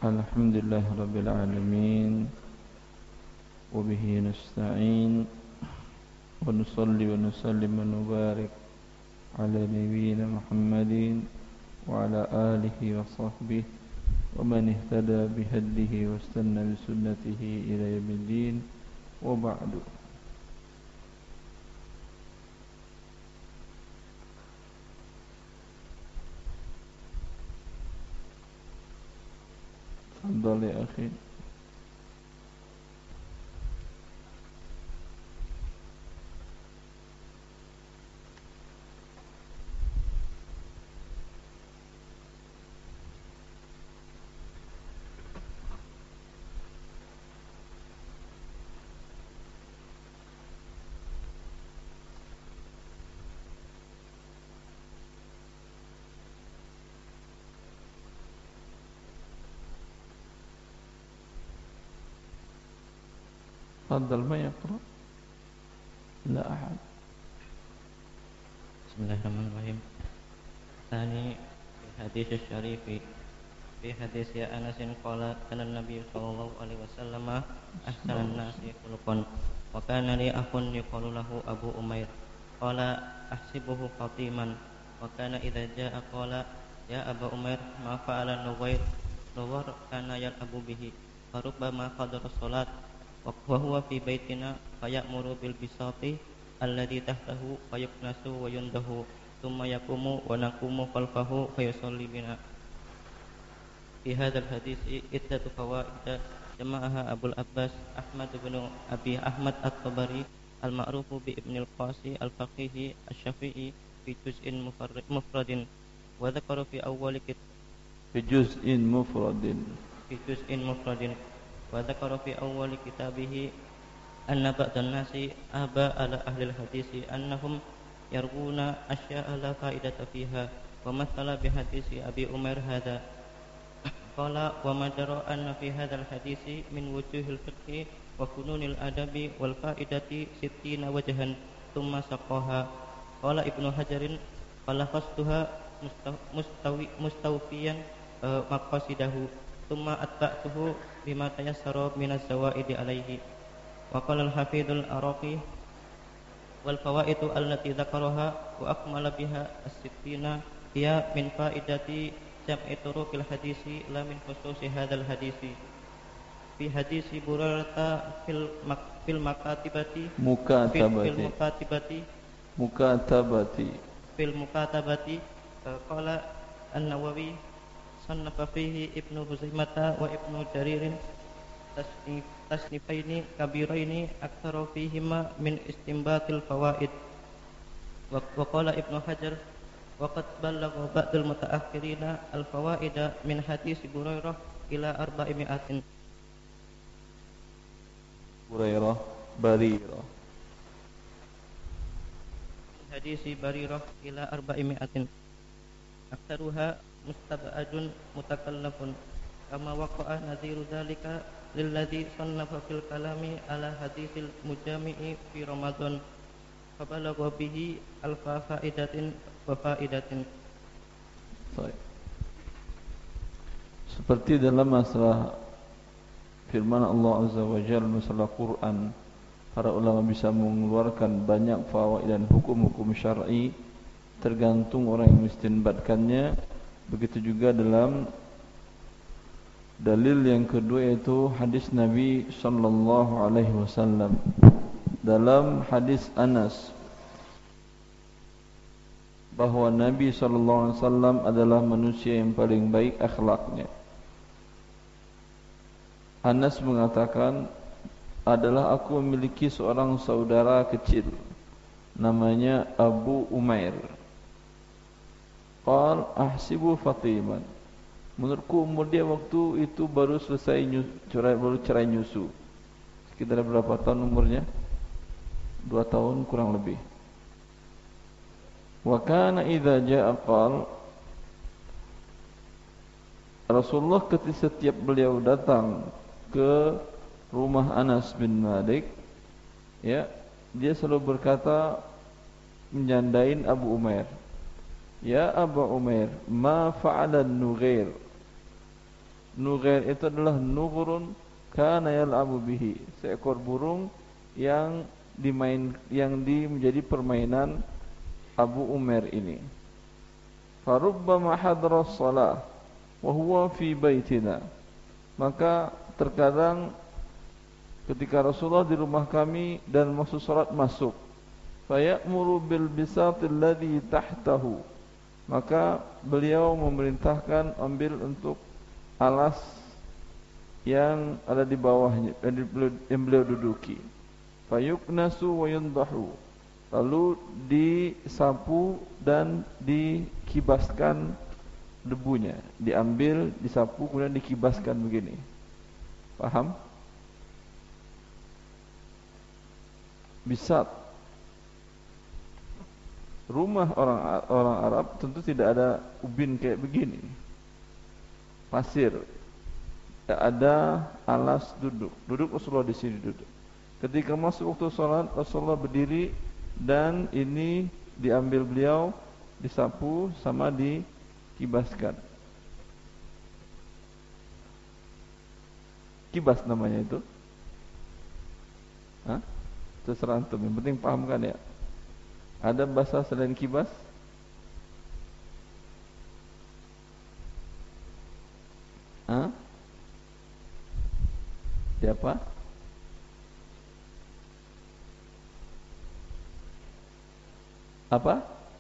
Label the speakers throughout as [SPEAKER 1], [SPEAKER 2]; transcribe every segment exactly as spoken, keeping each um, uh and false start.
[SPEAKER 1] الحمد لله رب العالمين وبه نستعين ونصلي ونسلم ونبارك على نبينا محمد وعلى آله وصحبه ومن اهتدى بهديه واستنى بسنته إلى يوم الدين وبعد. تفضل يا أخي. تفضل ما يقرأ لا أحد.
[SPEAKER 2] بسم الله الرحمن الرحيم. ثاني الحديث الشريف في حديث أنس قال كان النبي صلى الله عليه وسلم أحسن الناس خلقا وكان لي أخ يقال له أبو أمير قال أحسبه خطيما وكان إذا جاء قال يا أبا أمير ما فعل نوير نوير كان يلعب به فربما قدر الصلاة وهو في بيتنا فيأمر بالبساط الذي تحته فيكنس وينده ثم يقوم ونقوم خلفه فيصلي بنا. في هذا الحديث عدة فوائد جمعها أبو العباس أحمد بن أبي أحمد الطبري المعروف بابن القاسي الفقيه الشافعي في جزء مفرد وذكر في أول كتاب
[SPEAKER 1] في جزء مفرد
[SPEAKER 2] في جزء مفرد وذكر في أول كتابه أن بعض الناس أبى على أهل الحديث أنهم يروون أشياء لا فائدة فيها ومثل بحديث أبي عمير هذا قال وما جرى أن في هذا الحديث من وجوه الفقه وفنون الأدب والفائدة ستين وجها ثم سقاها. قال ابن حجر فلخصتها مستوي مستوفيا مقاصده ثم أتبعته بما تيسر من الزوائد عليه. وقال الحفيظ العراقي والفوائد التي ذكرها وأكمل بها الستين هي من فائدة جمع طرق الحديث لا من خصوص هذا الحديث. في حديث بريرة في المكاتبة
[SPEAKER 1] مكاتبة
[SPEAKER 2] في المكاتبة
[SPEAKER 1] مكاتبة
[SPEAKER 2] في المكاتبة قال النووي صنف فيه ابن خزيمة وابن جرير تصنيفين كبيرين أكثر فيهما من استنباط الفوائد. وقال ابن حجر وقد بلغ بعض المتأخرين الفوائد من حديث بريرة إلى أربعمائة
[SPEAKER 1] بريرة بريرة
[SPEAKER 2] حديث بريرة إلى أربعمائة أكثرها مستبعد متكلف كما وقع نذير ذلك للذي صنف في الكلام على حديث المجامع في رمضان فبلغ به ألف فائدة وفائدة.
[SPEAKER 1] طيب. Seperti dalam masalah firman Allah Azza wa Jalla masalah Quran, para ulama bisa mengeluarkan banyak fawaid dan hukum-hukum syar'i tergantung orang yang istinbatkannya. Begitu juga dalam dalil yang kedua yaitu hadis Nabi sallallahu alaihi wasallam. Dalam hadis Anas bahwa Nabi sallallahu alaihi wasallam adalah manusia yang paling baik akhlaknya. Anas mengatakan, adalah aku memiliki seorang saudara kecil namanya Abu Umair. Qal ahsibu Fatiman. Menurutku umur dia waktu itu baru selesai nyusu, cerai, baru cerai nyusu. Sekitar berapa tahun umurnya? Dua tahun kurang lebih. Wa kana idza jaa qal Rasulullah ketika setiap beliau datang ke rumah Anas bin Malik, ya, dia selalu berkata menyandain Abu Umair. Ya Abu Umair, ma fa'ala Nughair? Nughair itu adalah nughurun kana yal'abu bihi, seekor burung yang dimain yang di menjadi permainan Abu Umair ini. Farubbama hadra shalah wa huwa fi baitina, maka terkadang ketika Rasulullah di rumah kami dan maksud salat masuk, fayamuru bil bisatil ladzi tahtahu, maka beliau memerintahkan ambil untuk alas yang ada di bawahnya, yang beliau duduki. Fayuknasu wa yundahu, lalu disapu dan dikibaskan debunya, diambil, disapu, kemudian dikibaskan begini. Paham? Bisat. Rumah orang orang Arab tentu tidak ada ubin kayak begini, pasir. Tidak ada alas duduk. Duduk Rasulullah di sini duduk. Ketika masuk waktu sholat, Rasulullah berdiri dan ini diambil beliau, disapu sama dikibaskan. Kibas namanya itu. Hah? Terserah antum. Yang penting paham kan ya? Ada bahasa selain kibas? Hah? Siapa? Apa?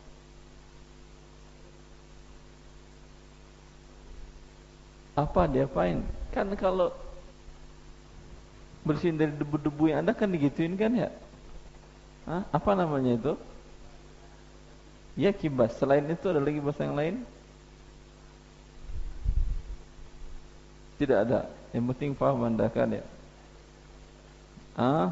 [SPEAKER 1] Apa diapain? Kan kalau bersihin dari debu-debu yang ada kan digituin kan ya? Hah? Apa namanya itu? Ya kibas. Selain itu ada lagi bahasa yang lain? Tidak ada. Yang penting paham anda kan ya? Ah?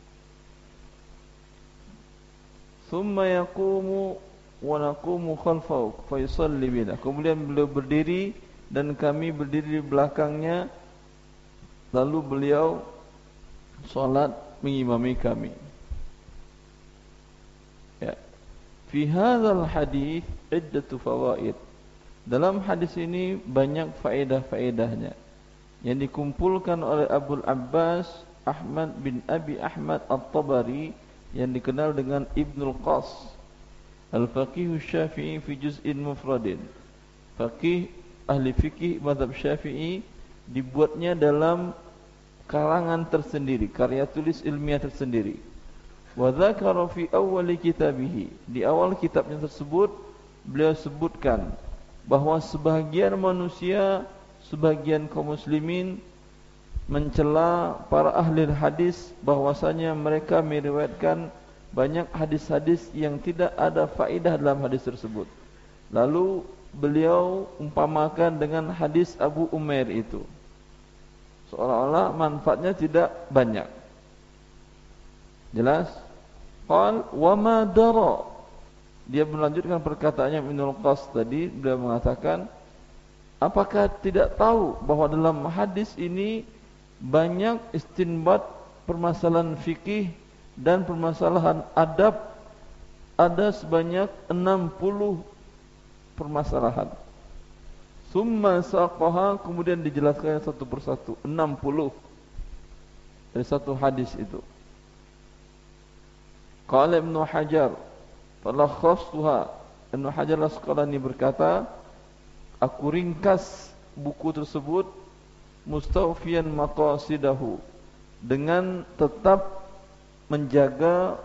[SPEAKER 1] Thumma yaqumu wa naqumu khalfahu fa yusalli bina. Kemudian beliau berdiri dan kami berdiri di belakangnya, lalu beliau salat mengimami kami. Ya. Fi hadzal hadis iddatu fawaid. Dalam hadis ini banyak faedah-faedahnya yang dikumpulkan oleh Abu Abbas Ahmad bin Abi Ahmad At-Tabari yang dikenal dengan Ibnul Qas, Al-Faqih Syafi'i fi juz'in mufradin. Faqih ahli fikih mazhab Syafi'i, dibuatnya dalam karangan tersendiri, karya tulis ilmiah tersendiri. Wa dzakara fi awwali kitabihi, di awal kitabnya tersebut beliau sebutkan bahwa sebahagian manusia, sebagian kaum muslimin mencela para ahli hadis bahwasanya mereka meriwayatkan banyak hadis-hadis yang tidak ada faedah dalam hadis tersebut. Lalu beliau umpamakan dengan hadis Abu Umair itu, seolah-olah manfaatnya tidak banyak. Jelas? Qal wa ma dara. Dia melanjutkan perkataannya Ibnul Qas tadi, beliau mengatakan, apakah tidak tahu bahwa dalam hadis ini banyak istinbat permasalahan fikih dan permasalahan adab, ada sebanyak enam puluh permasalahan. Summa saqaha, kemudian dijelaskan satu persatu, enam puluh dari satu hadis itu. Qala Ibnu Hajar falakhastuha, Ibnu Hajar Al-Asqalani berkata, aku ringkas buku tersebut mustawfiyan maqasidahu, dengan tetap menjaga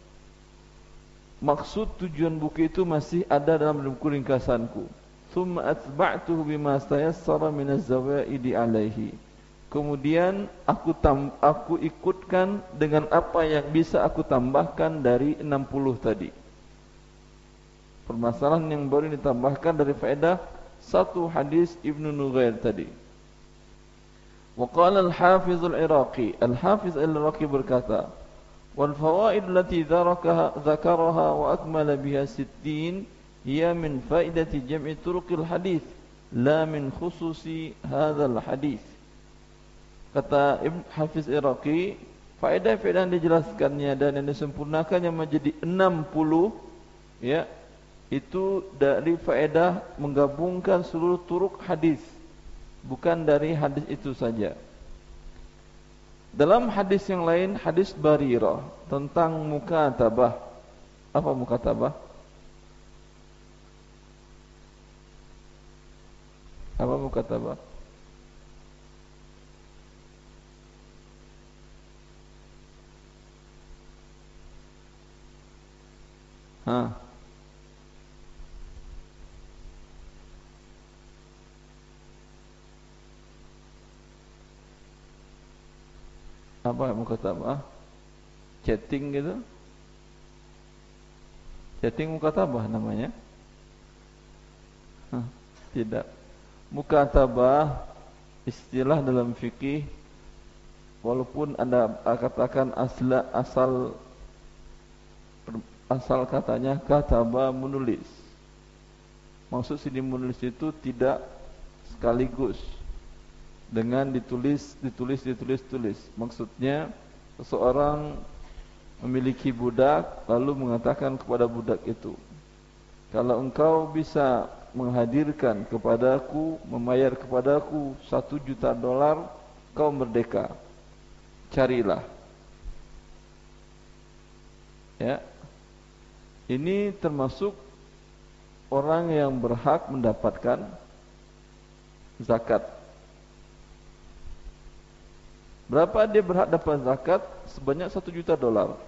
[SPEAKER 1] maksud tujuan buku itu masih ada dalam buku ringkasanku. Thumma atba'tuhu bima tayassara min az-zawaidi alaihi. Kemudian aku tam, aku ikutkan dengan apa yang bisa aku tambahkan dari enam puluh tadi. Permasalahan yang baru ditambahkan dari faedah satu hadis Ibnu Nughair tadi. Wa qala al-Hafiz al-Iraqi, Al-Hafiz al-Iraqi berkata, wal fawaid allati dzarakaha dzakaraha wa akmala biha sittin hiya min faidati jam'i turuqil hadis la min khususi hadzal hadis. Kata Ibn Hafiz Iraqi, faedah-faedah yang dijelaskannya dan yang disempurnakannya menjadi enam puluh, ya, itu dari faedah menggabungkan seluruh turuk hadis, bukan dari hadis itu saja. Dalam hadis yang lain, hadis Barirah tentang mukatabah. Apa mukatabah? Apa mukatabah? Hah? Apa mukatabah? Chatting gitu? Chatting mukatabah namanya? Hah, tidak. Mukatabah istilah dalam fikih, walaupun Anda katakan asla, asal asal katanya kataba menulis. Maksud sini menulis itu tidak sekaligus dengan ditulis, ditulis, ditulis, tulis. Maksudnya seseorang memiliki budak lalu mengatakan kepada budak itu, kalau engkau bisa menghadirkan kepadaku, membayar kepadaku satu juta dolar, kau merdeka. Carilah. Ya, ini termasuk orang yang berhak mendapatkan zakat. Berapa dia berhak dapat zakat? Sebanyak satu juta dolar.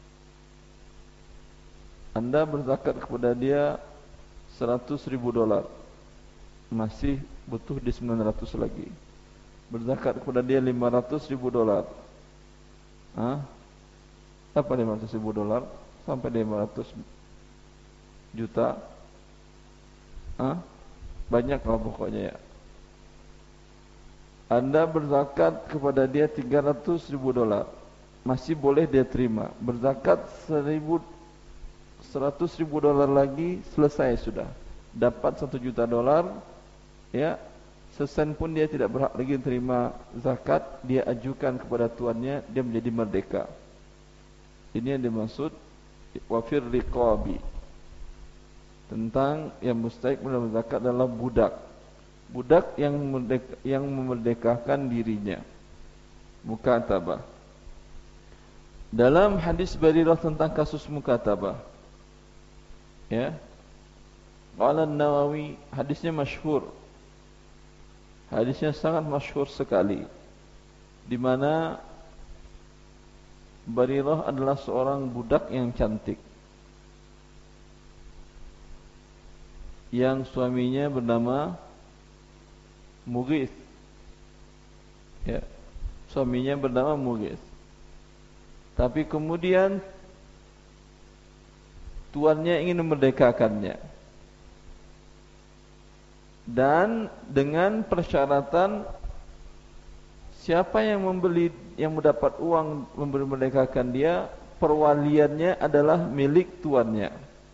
[SPEAKER 1] Anda berzakat kepada dia seratus ribu dolar, masih butuh di sembilan ratus lagi. Berzakat kepada dia lima ratus ribu dolar. Hah? Apa lima ratus ribu dolar? Sampai lima ratus juta. Hah? Banyak lah pokoknya ya. Anda berzakat kepada dia tiga ratus ribu dolar, masih boleh dia terima. Berzakat seribu, seratus ribu dolar lagi, selesai sudah. Dapat satu juta dolar, ya, sesen pun dia tidak berhak lagi terima zakat. Dia ajukan kepada tuannya, dia menjadi merdeka. Ini yang dimaksud wafir riqabi, tentang yang mustahik menerima zakat adalah budak. Budak yang merdeka, yang memerdekakan dirinya. Mukatabah. Dalam hadis Barirah tentang kasus mukatabah, ya, qala An-Nawawi, hadisnya masyhur. Hadisnya sangat masyhur sekali, di mana Barirah adalah seorang budak yang cantik, yang suaminya bernama Mughith. Ya, suaminya bernama Mughith. Tapi kemudian tuannya ingin memerdekakannya, dan dengan persyaratan siapa yang membeli, yang mendapat uang memberi merdekakan dia, perwaliannya adalah milik tuannya.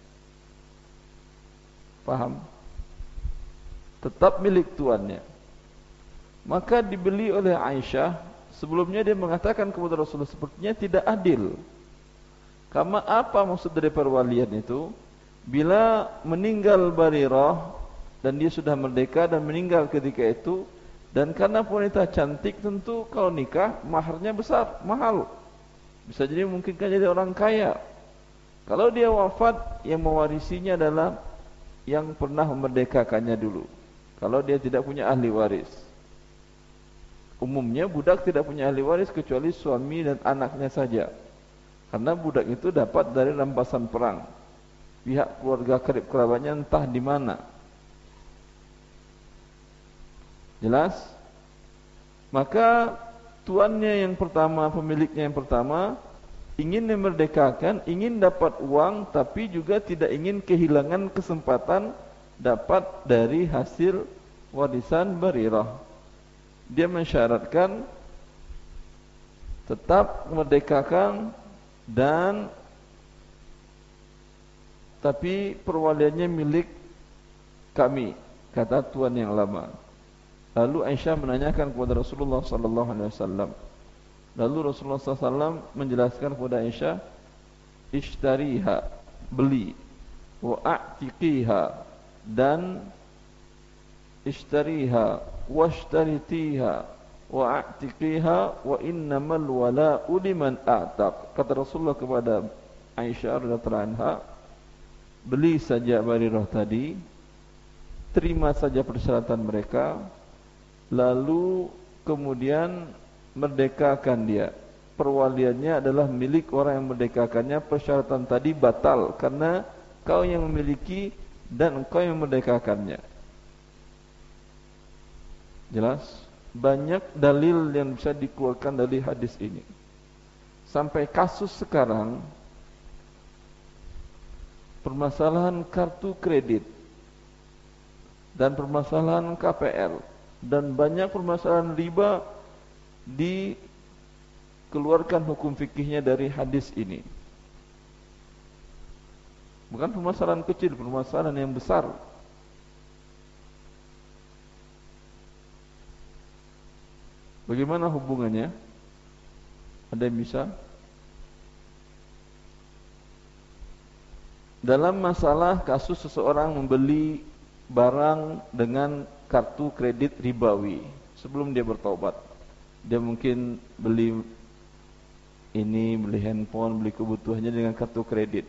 [SPEAKER 1] Paham? Tetap milik tuannya. Maka dibeli oleh Aisyah. Sebelumnya dia mengatakan kepada Rasulullah, sepertinya tidak adil. Karena apa maksud dari perwalian itu? Bila meninggal Barirah dan dia sudah merdeka dan meninggal ketika itu, dan karena wanita cantik, tentu kalau nikah maharnya besar, mahal. Bisa jadi mungkin kan jadi orang kaya. Kalau dia wafat, yang mewarisinya adalah yang pernah memerdekakannya dulu. Kalau dia tidak punya ahli waris. Umumnya budak tidak punya ahli waris kecuali suami dan anaknya saja. Karena budak itu dapat dari rampasan perang. Pihak keluarga karib kerabatnya entah di mana. Jelas? Maka tuannya yang pertama, pemiliknya yang pertama ingin memerdekakan, ingin dapat uang, tapi juga tidak ingin kehilangan kesempatan dapat dari hasil warisan Barirah. Dia mensyaratkan tetap memerdekakan, dan tapi perwaliannya milik kami, kata tuan yang lama. Lalu Aisyah menanyakan kepada Rasulullah sallallahu alaihi wasallam. Lalu Rasulullah sallallahu alaihi wasallam menjelaskan kepada Aisyah, ishtariha, beli, wa a'tiqiha, dan ishtariha washtaritiha wa a'tiqiha wa innamal wala'u liman a'taq. Kata Rasulullah kepada Aisyah radhiyallahu anha, beli saja Barirah tadi, terima saja persyaratan mereka, lalu kemudian merdekakan dia. Perwaliannya adalah milik orang yang merdekakannya. Persyaratan tadi batal karena kau yang memiliki dan engkau yang merdekakannya. Jelas? Banyak dalil yang bisa dikeluarkan dari hadis ini. Sampai kasus sekarang, permasalahan kartu kredit dan permasalahan K P R dan banyak permasalahan riba dikeluarkan hukum fikihnya dari hadis ini. Bukan permasalahan kecil, permasalahan yang besar. Bagaimana hubungannya? Ada yang bisa? Dalam masalah kasus seseorang membeli barang dengan kartu kredit ribawi sebelum dia bertaubat. Dia mungkin beli ini, beli handphone, beli kebutuhannya dengan kartu kredit.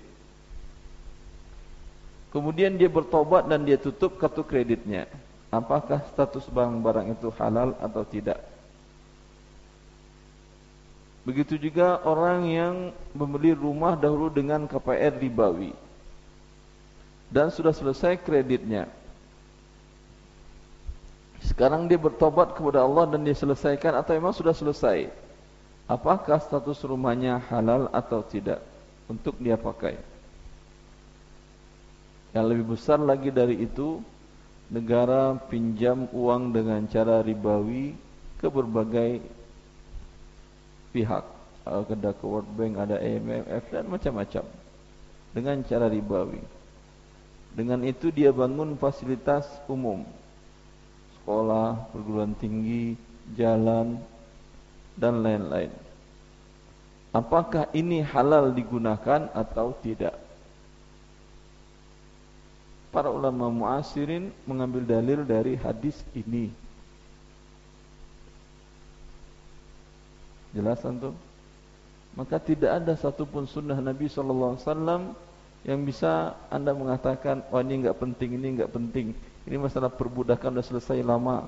[SPEAKER 1] Kemudian dia bertaubat dan dia tutup kartu kreditnya. Apakah status barang-barang itu halal atau tidak? Begitu juga orang yang membeli rumah dahulu dengan K P R ribawi dan sudah selesai kreditnya. Sekarang dia bertobat kepada Allah dan dia selesaikan atau memang sudah selesai. Apakah status rumahnya halal atau tidak untuk dia pakai? Yang lebih besar lagi dari itu, negara pinjam uang dengan cara ribawi ke berbagai pihak. Ada ke World Bank, ada I M F dan macam-macam dengan cara ribawi. Dengan itu dia bangun fasilitas umum, sekolah, perguruan tinggi, jalan dan lain-lain. Apakah ini halal digunakan atau tidak? Para ulama muasirin mengambil dalil dari hadis ini. Jelas antum? Maka tidak ada satupun sunnah Nabi sallallahu alaihi wasallam yang bisa anda mengatakan, oh ini enggak penting, ini enggak penting. Ini masalah perbudakan sudah selesai lama.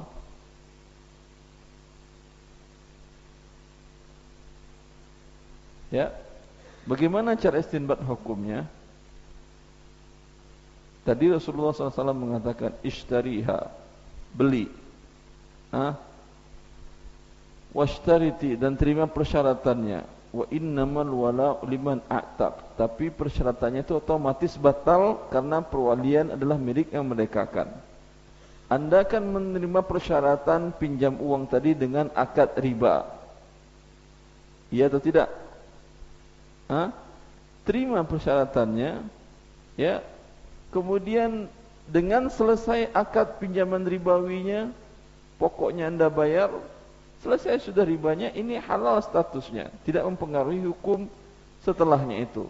[SPEAKER 1] Ya. Bagaimana cara istinbat hukumnya? Tadi Rasulullah sallallahu alaihi wasallam mengatakan ishtariha, beli. Ah, washtariti, dan terima persyaratannya. Wa innamal wala'u liman a'taq, tapi persyaratannya itu otomatis batal karena perwalian adalah milik yang merdekakan. Anda akan menerima persyaratan pinjam uang tadi dengan akad riba, iya atau tidak? Hah? Terima persyaratannya, ya. Kemudian dengan selesai akad pinjaman ribawinya, pokoknya Anda bayar, selesai sudah ribanya, ini halal statusnya, tidak mempengaruhi hukum setelahnya itu.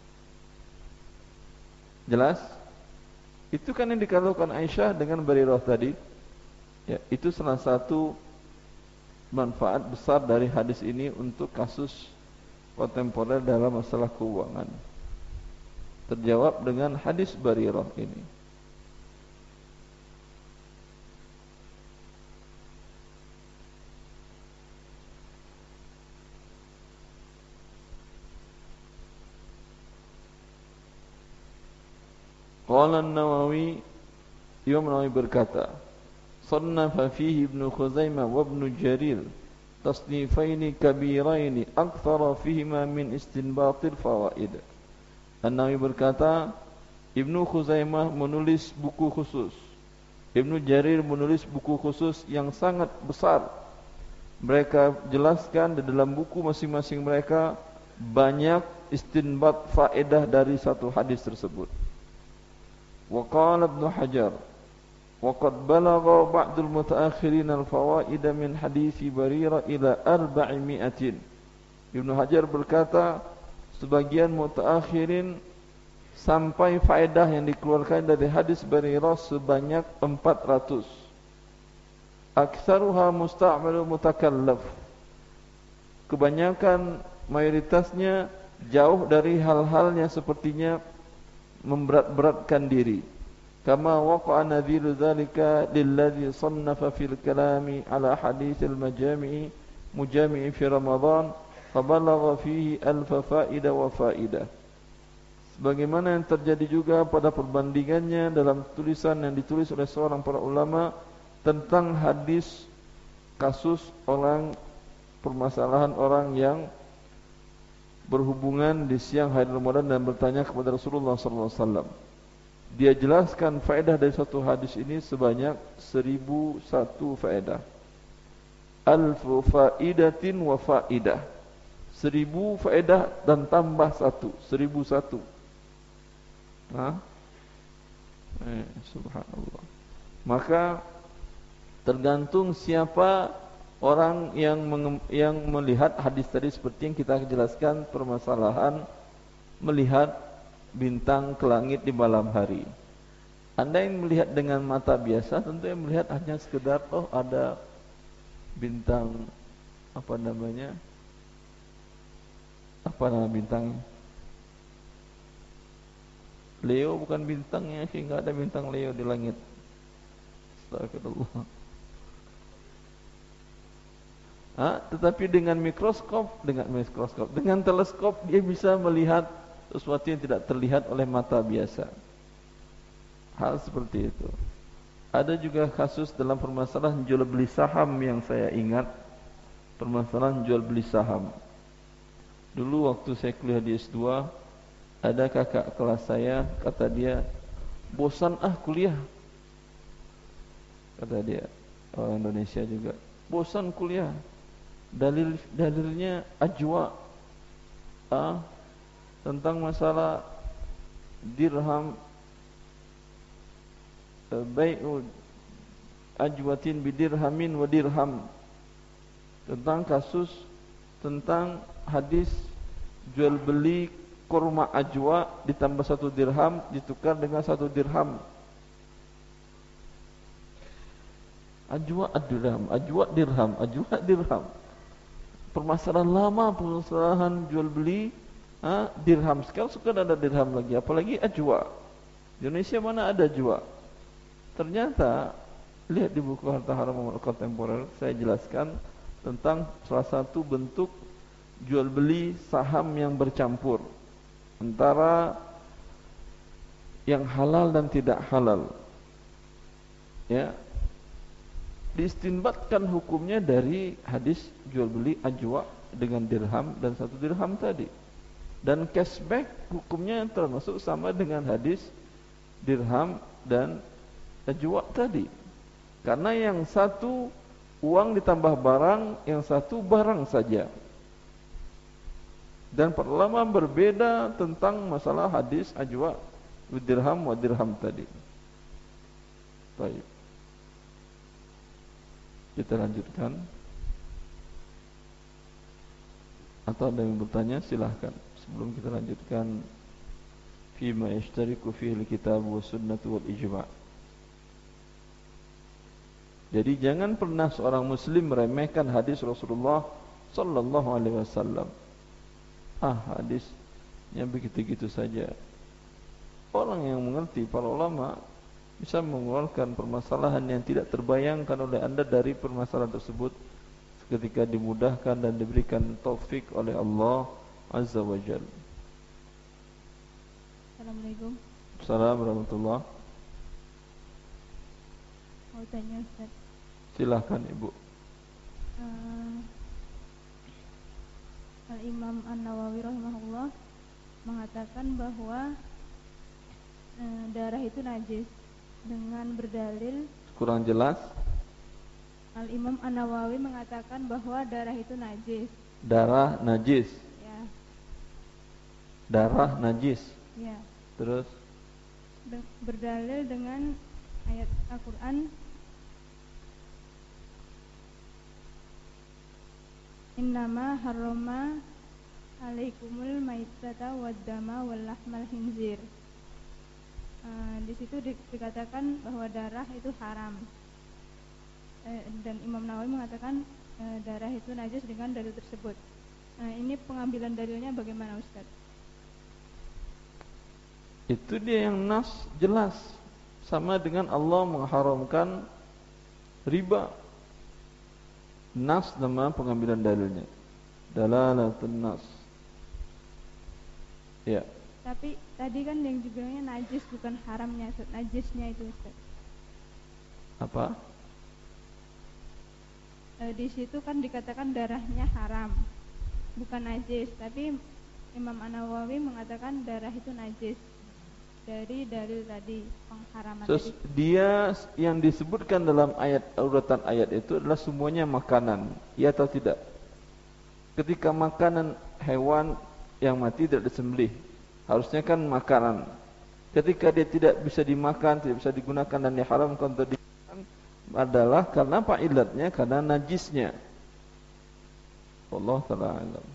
[SPEAKER 1] Jelas? Itu kan yang dikatakan Aisyah dengan Barirah tadi. Ya, itu salah satu manfaat besar dari hadis ini untuk kasus kontemporer dalam masalah keuangan. Terjawab dengan hadis Barirah ini. Qala an-Nawawi, Imam Nawawi berkata, sannafa fihi Ibnu Khuzaimah wa Ibnu Jarir tasnifaini kabiraini akthara fihima min istinbatil fawaid. An-Nawawi berkata, Ibnu Khuzaimah menulis buku khusus, Ibnu Jarir menulis buku khusus yang sangat besar. Mereka jelaskan di dalam buku masing-masing mereka banyak istinbat faedah dari satu hadis tersebut. Wa qala Ibnu Hajar, wa qad balagha ba'dul mutaakhirin al-fawaid min hadits Barirah ila arba'imi'atin. Ibnu Hajar berkata, sebagian mutaakhirin sampai faedah yang dikeluarkan dari hadis Barirah sebanyak empat ratus. aktsaruha musta'malu mutakallaf. Kebanyakan mayoritasnya jauh dari hal-hal yang sepertinya memberat-beratkan diri. Kama waqa'a nadhiru dzalika lilladzi sannafa fil kalami ala haditsil majami'i mujami'i fi Ramadan fabalagha fihi alf fa'idah wa fa'idah. Sebagaimana yang terjadi juga pada perbandingannya dalam tulisan yang ditulis oleh seorang para ulama tentang hadis kasus orang permasalahan orang yang berhubungan di siang hari Ramadan dan bertanya kepada Rasulullah sallallahu alaihi wasallam. Dia jelaskan faedah dari satu hadis ini sebanyak seribu satu faedah. Alfu faidatin wa faidah. Seribu faedah dan tambah satu. Seribu satu. Hah? Eh, subhanallah. Maka tergantung siapa orang yang yang melihat hadis tadi seperti yang kita jelaskan permasalahan melihat bintang ke langit di malam hari. Anda yang melihat dengan mata biasa tentu yang melihat hanya sekedar oh ada bintang apa namanya? Apa nama bintangnya? Leo bukan bintangnya, sehingga ada bintang Leo di langit. Astagfirullah. Ah, tetapi dengan mikroskop, dengan mikroskop, dengan teleskop dia bisa melihat sesuatu yang tidak terlihat oleh mata biasa. Hal seperti itu. Ada juga kasus dalam permasalahan jual beli saham yang saya ingat. Permasalahan jual beli saham. Dulu waktu saya kuliah di S dua, ada kakak kelas saya, kata dia, bosan ah kuliah. Kata dia, orang Indonesia juga, bosan kuliah. Dalil dalilnya ajwa. Ah, tentang masalah dirham, bai'u ajwatin bidirhamin wa dirham, tentang kasus tentang hadis jual beli kurma ajwa ditambah satu dirham ditukar dengan satu dirham. Ajwa dirham, ajwa dirham, ajwa dirham. Permasalahan lama, permasalahan jual beli ha, dirham. Sekarang suka ada dirham lagi, apalagi ajwa. Di Indonesia mana ada ajwa? Ternyata lihat di buku Harta Haram Kontemporer saya jelaskan tentang salah satu bentuk jual beli saham yang bercampur antara yang halal dan tidak halal. Ya. Diistinbatkan hukumnya dari hadis jual beli ajwa dengan dirham dan satu dirham tadi. Dan cashback hukumnya termasuk sama dengan hadis dirham dan ajwa tadi. Karena yang satu uang ditambah barang, yang satu barang saja. Dan para ulama berbeda tentang masalah hadis ajwa dirham wa dirham tadi. Baik. Kita lanjutkan. Atau ada yang bertanya silahkan. Sebelum kita lanjutkan fima yashtariku fihi al-kitab wa sunnatu wal ijma'. Jadi jangan pernah seorang muslim meremehkan hadis Rasulullah sallallahu alaihi wasallam. Ah, hadisnya begitu-gitu saja. Orang yang mengerti, para ulama bisa mengeluarkan permasalahan yang tidak terbayangkan oleh anda dari permasalahan tersebut ketika dimudahkan dan diberikan taufik oleh Allah Azza wa Jalla.
[SPEAKER 3] Assalamualaikum.
[SPEAKER 1] Assalamualaikum warahmatullahi.
[SPEAKER 3] Mau tanya Ustaz.
[SPEAKER 1] Silahkan Ibu.
[SPEAKER 3] Uh, Al-Imam An-Nawawi rahimahullah mengatakan bahwa uh, darah itu najis dengan berdalil.
[SPEAKER 1] Kurang jelas.
[SPEAKER 3] Al-Imam An-Nawawi mengatakan bahwa darah itu najis.
[SPEAKER 1] Darah najis.
[SPEAKER 3] Ya.
[SPEAKER 1] Darah najis.
[SPEAKER 3] Ya.
[SPEAKER 1] Terus
[SPEAKER 3] De- berdalil dengan ayat Al-Qur'an, Innama harrama alaikumul maitata waddama wal lahmal khinzir. Uh, di situ di, dikatakan bahwa darah itu haram. eh, dan Imam Nawawi mengatakan eh, darah itu najis dengan dalil tersebut. Nah, ini pengambilan dalilnya bagaimana, Ustaz?
[SPEAKER 1] Itu dia yang nas jelas. Sama dengan Allah mengharamkan riba. Nas nama pengambilan dalilnya. Dalalatun nas. Ya.
[SPEAKER 3] Tapi tadi kan yang dibilangnya najis bukan haramnya, Ustaz. Najisnya itu, Ustaz.
[SPEAKER 1] Apa?
[SPEAKER 3] E, di situ kan dikatakan darahnya haram, bukan najis. Tapi Imam An-Nawawi mengatakan darah itu najis dari dalil tadi pengharaman.
[SPEAKER 1] So,
[SPEAKER 3] tadi.
[SPEAKER 1] Dia yang disebutkan dalam ayat urutan ayat itu adalah semuanya makanan, ya atau tidak? Ketika makanan hewan yang mati tidak disembelih, harusnya kan makanan. Ketika dia tidak bisa dimakan, tidak bisa digunakan dan diharamkan untuk dimakan adalah karena apa ilatnya? Karena najisnya. Allah taala alam.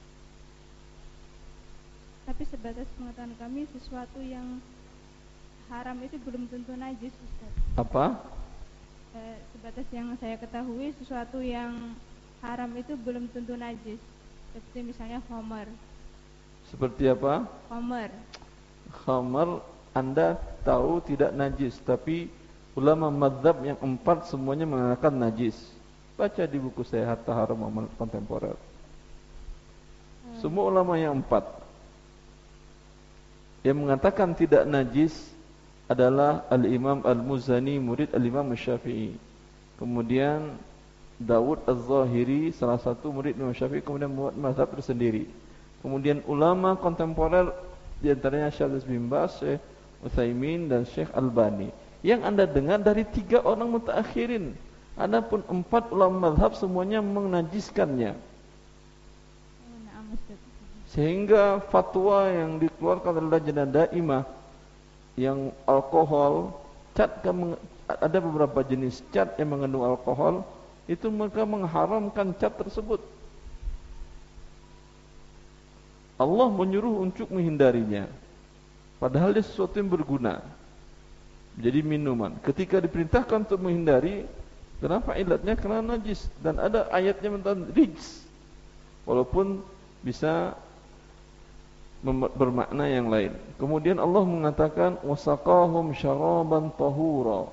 [SPEAKER 3] Tapi sebatas pengetahuan kami, sesuatu yang haram itu belum tentu najis, Ustaz.
[SPEAKER 1] Apa?
[SPEAKER 3] E, sebatas yang saya ketahui, sesuatu yang haram itu belum tentu najis. Seperti misalnya khamar.
[SPEAKER 1] Seperti apa?
[SPEAKER 3] Khamar.
[SPEAKER 1] Khamar Anda tahu tidak najis, tapi ulama mazhab yang empat semuanya mengatakan najis. Baca di buku saya Harta Haram Amal Kontemporer.
[SPEAKER 3] Hmm.
[SPEAKER 1] Semua ulama yang empat yang mengatakan tidak najis adalah Al-Imam Al-Muzani, murid Al-Imam Syafi'i. Kemudian Dawud Az-Zahiri, salah satu murid Imam Syafi'i, kemudian membuat mazhab tersendiri. Kemudian ulama kontemporer di antaranya Syekh bin Baz, Syekh Utsaimin dan Syekh Albani. Yang Anda dengar dari tiga orang mutaakhirin. Adapun empat ulama mazhab semuanya menajiskannya.
[SPEAKER 3] Oh, nah, Ustaz.
[SPEAKER 1] Sehingga fatwa yang dikeluarkan oleh Lajnah Daimah yang alkohol, cat, ada beberapa jenis cat yang mengandung alkohol, itu mereka mengharamkan cat tersebut. Allah menyuruh untuk menghindarinya, padahal dia sesuatu yang berguna, jadi minuman. Ketika diperintahkan untuk menghindari, kenapa ilatnya? Karena najis. Dan ada ayatnya tentang rijs, walaupun bisa bermakna yang lain. Kemudian Allah mengatakan wasaqahum syaraban tahura.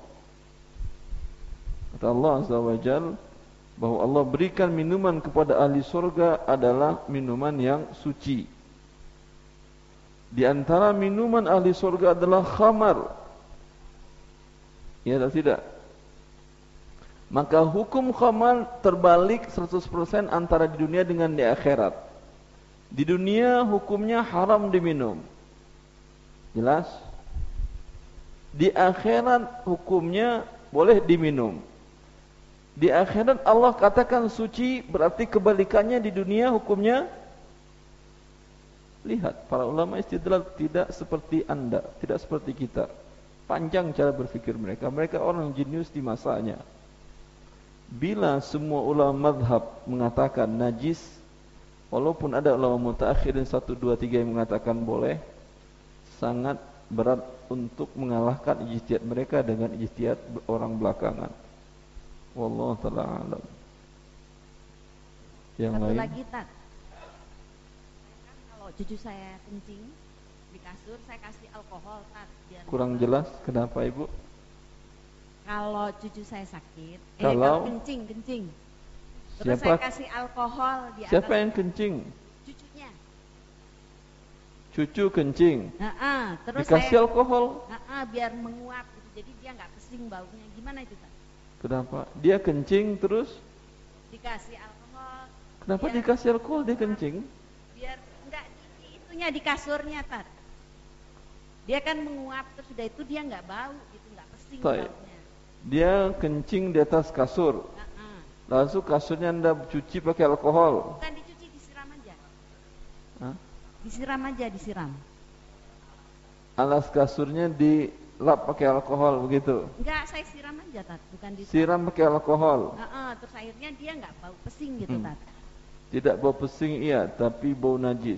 [SPEAKER 1] Kata Allah Azza wa Jalla bahwa Allah berikan minuman kepada ahli surga adalah minuman yang suci. Di antara minuman ahli surga adalah khamar. Ya atau tidak? Maka hukum khamar terbalik seratus persen antara di dunia dengan di akhirat. Di dunia hukumnya haram diminum. Jelas? Di akhirat hukumnya boleh diminum. Di akhirat Allah katakan suci, berarti kebalikannya di dunia hukumnya. Lihat, para ulama istidlal tidak seperti Anda, tidak seperti kita. Panjang cara berfikir mereka. Mereka orang jenius di masanya. Bila semua ulama madhab mengatakan najis, walaupun ada ulama mutaakhirin satu, dua, tiga yang mengatakan boleh, sangat berat untuk mengalahkan ijtihad mereka dengan ijtihad orang belakangan. Wallahu ta'ala alam. Yang
[SPEAKER 4] Satu
[SPEAKER 1] lain?
[SPEAKER 4] lagi, Tat. Kan kalau cucu saya kencing di kasur, saya kasih alkohol, Tat. Biar
[SPEAKER 1] Kurang jelas, kenapa Ibu?
[SPEAKER 4] Kalau cucu saya sakit, eh
[SPEAKER 1] Kalau-
[SPEAKER 4] kalau kencing, kencing. Terus
[SPEAKER 1] Siapa-
[SPEAKER 4] saya kasih alkohol di
[SPEAKER 1] Siapa
[SPEAKER 4] atas
[SPEAKER 1] yang kencing?
[SPEAKER 4] cucunya.
[SPEAKER 1] Cucu kencing.
[SPEAKER 4] Nah, terus
[SPEAKER 1] Dikasih
[SPEAKER 4] saya
[SPEAKER 1] alkohol.
[SPEAKER 4] nah, biar menguap gitu. Jadi dia nggak pesing baunya. Gimana itu, Tat?
[SPEAKER 1] Kenapa? Dia kencing terus?
[SPEAKER 4] Dikasih alkohol.
[SPEAKER 1] Kenapa
[SPEAKER 4] biar
[SPEAKER 1] dikasih alkohol dia kencing?
[SPEAKER 4] Biar enggak di, itunya di kasurnya, Tat. Dia kan menguap, terus sudah itu dia nggak bau gitu, nggak pesing
[SPEAKER 1] Baik.
[SPEAKER 4] baunya.
[SPEAKER 1] Dia kencing di atas kasur.
[SPEAKER 4] Nah,
[SPEAKER 1] Lalu kasurnya Anda cuci pakai alkohol.
[SPEAKER 4] bukan dicuci, disiram aja.
[SPEAKER 1] Hah?
[SPEAKER 4] Disiram aja, disiram.
[SPEAKER 1] Alas kasurnya dilap pakai alkohol begitu.
[SPEAKER 4] Enggak, saya siram aja, Tat, bukan disiram.
[SPEAKER 1] Siram pakai alkohol.
[SPEAKER 4] Heeh, terus akhirnya dia nggak bau pesing gitu,
[SPEAKER 1] Hmm.
[SPEAKER 4] Tat.
[SPEAKER 1] Tidak bau pesing iya, tapi bau najis.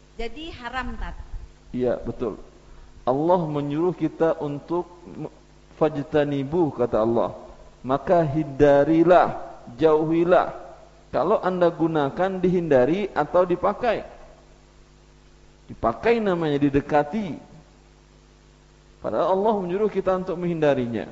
[SPEAKER 4] Jadi haram, Tat.
[SPEAKER 1] Iya, betul. Allah menyuruh kita untuk fajtanibuh, kata Allah. Maka hindarilah, jauhilah. Kalau Anda gunakan, dihindari atau dipakai. Dipakai namanya didekati. Padahal Allah menyuruh kita untuk menghindarinya.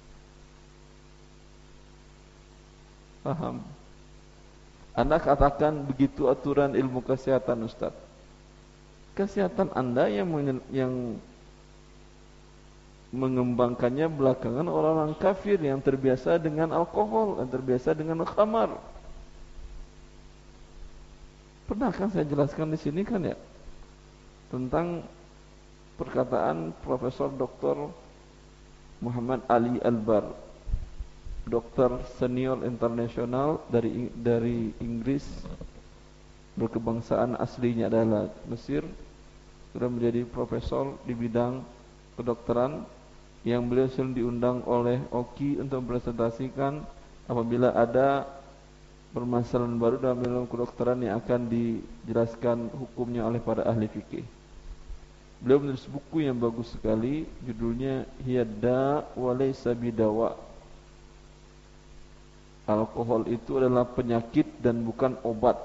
[SPEAKER 1] Paham? Anda katakan begitu aturan ilmu kesehatan, Ustaz. Kesehatan Anda yang yang mengembangkannya belakangan orang-orang kafir yang terbiasa dengan alkohol, yang terbiasa dengan khamar. Pernah kan saya jelaskan di sini kan ya, tentang perkataan Profesor Doktor Muhammad Ali Albar, dokter senior internasional dari dari Inggris, berkebangsaan aslinya adalah Mesir, sudah menjadi profesor di bidang kedokteran, yang beliau sering diundang oleh O K I untuk mempresentasikan apabila ada permasalahan baru dalam ilmu kedokteran yang akan dijelaskan hukumnya oleh para ahli fikih. Beliau menulis buku yang bagus sekali, judulnya Hiyadda wa laysa bidawa. Alkohol itu adalah penyakit dan bukan obat.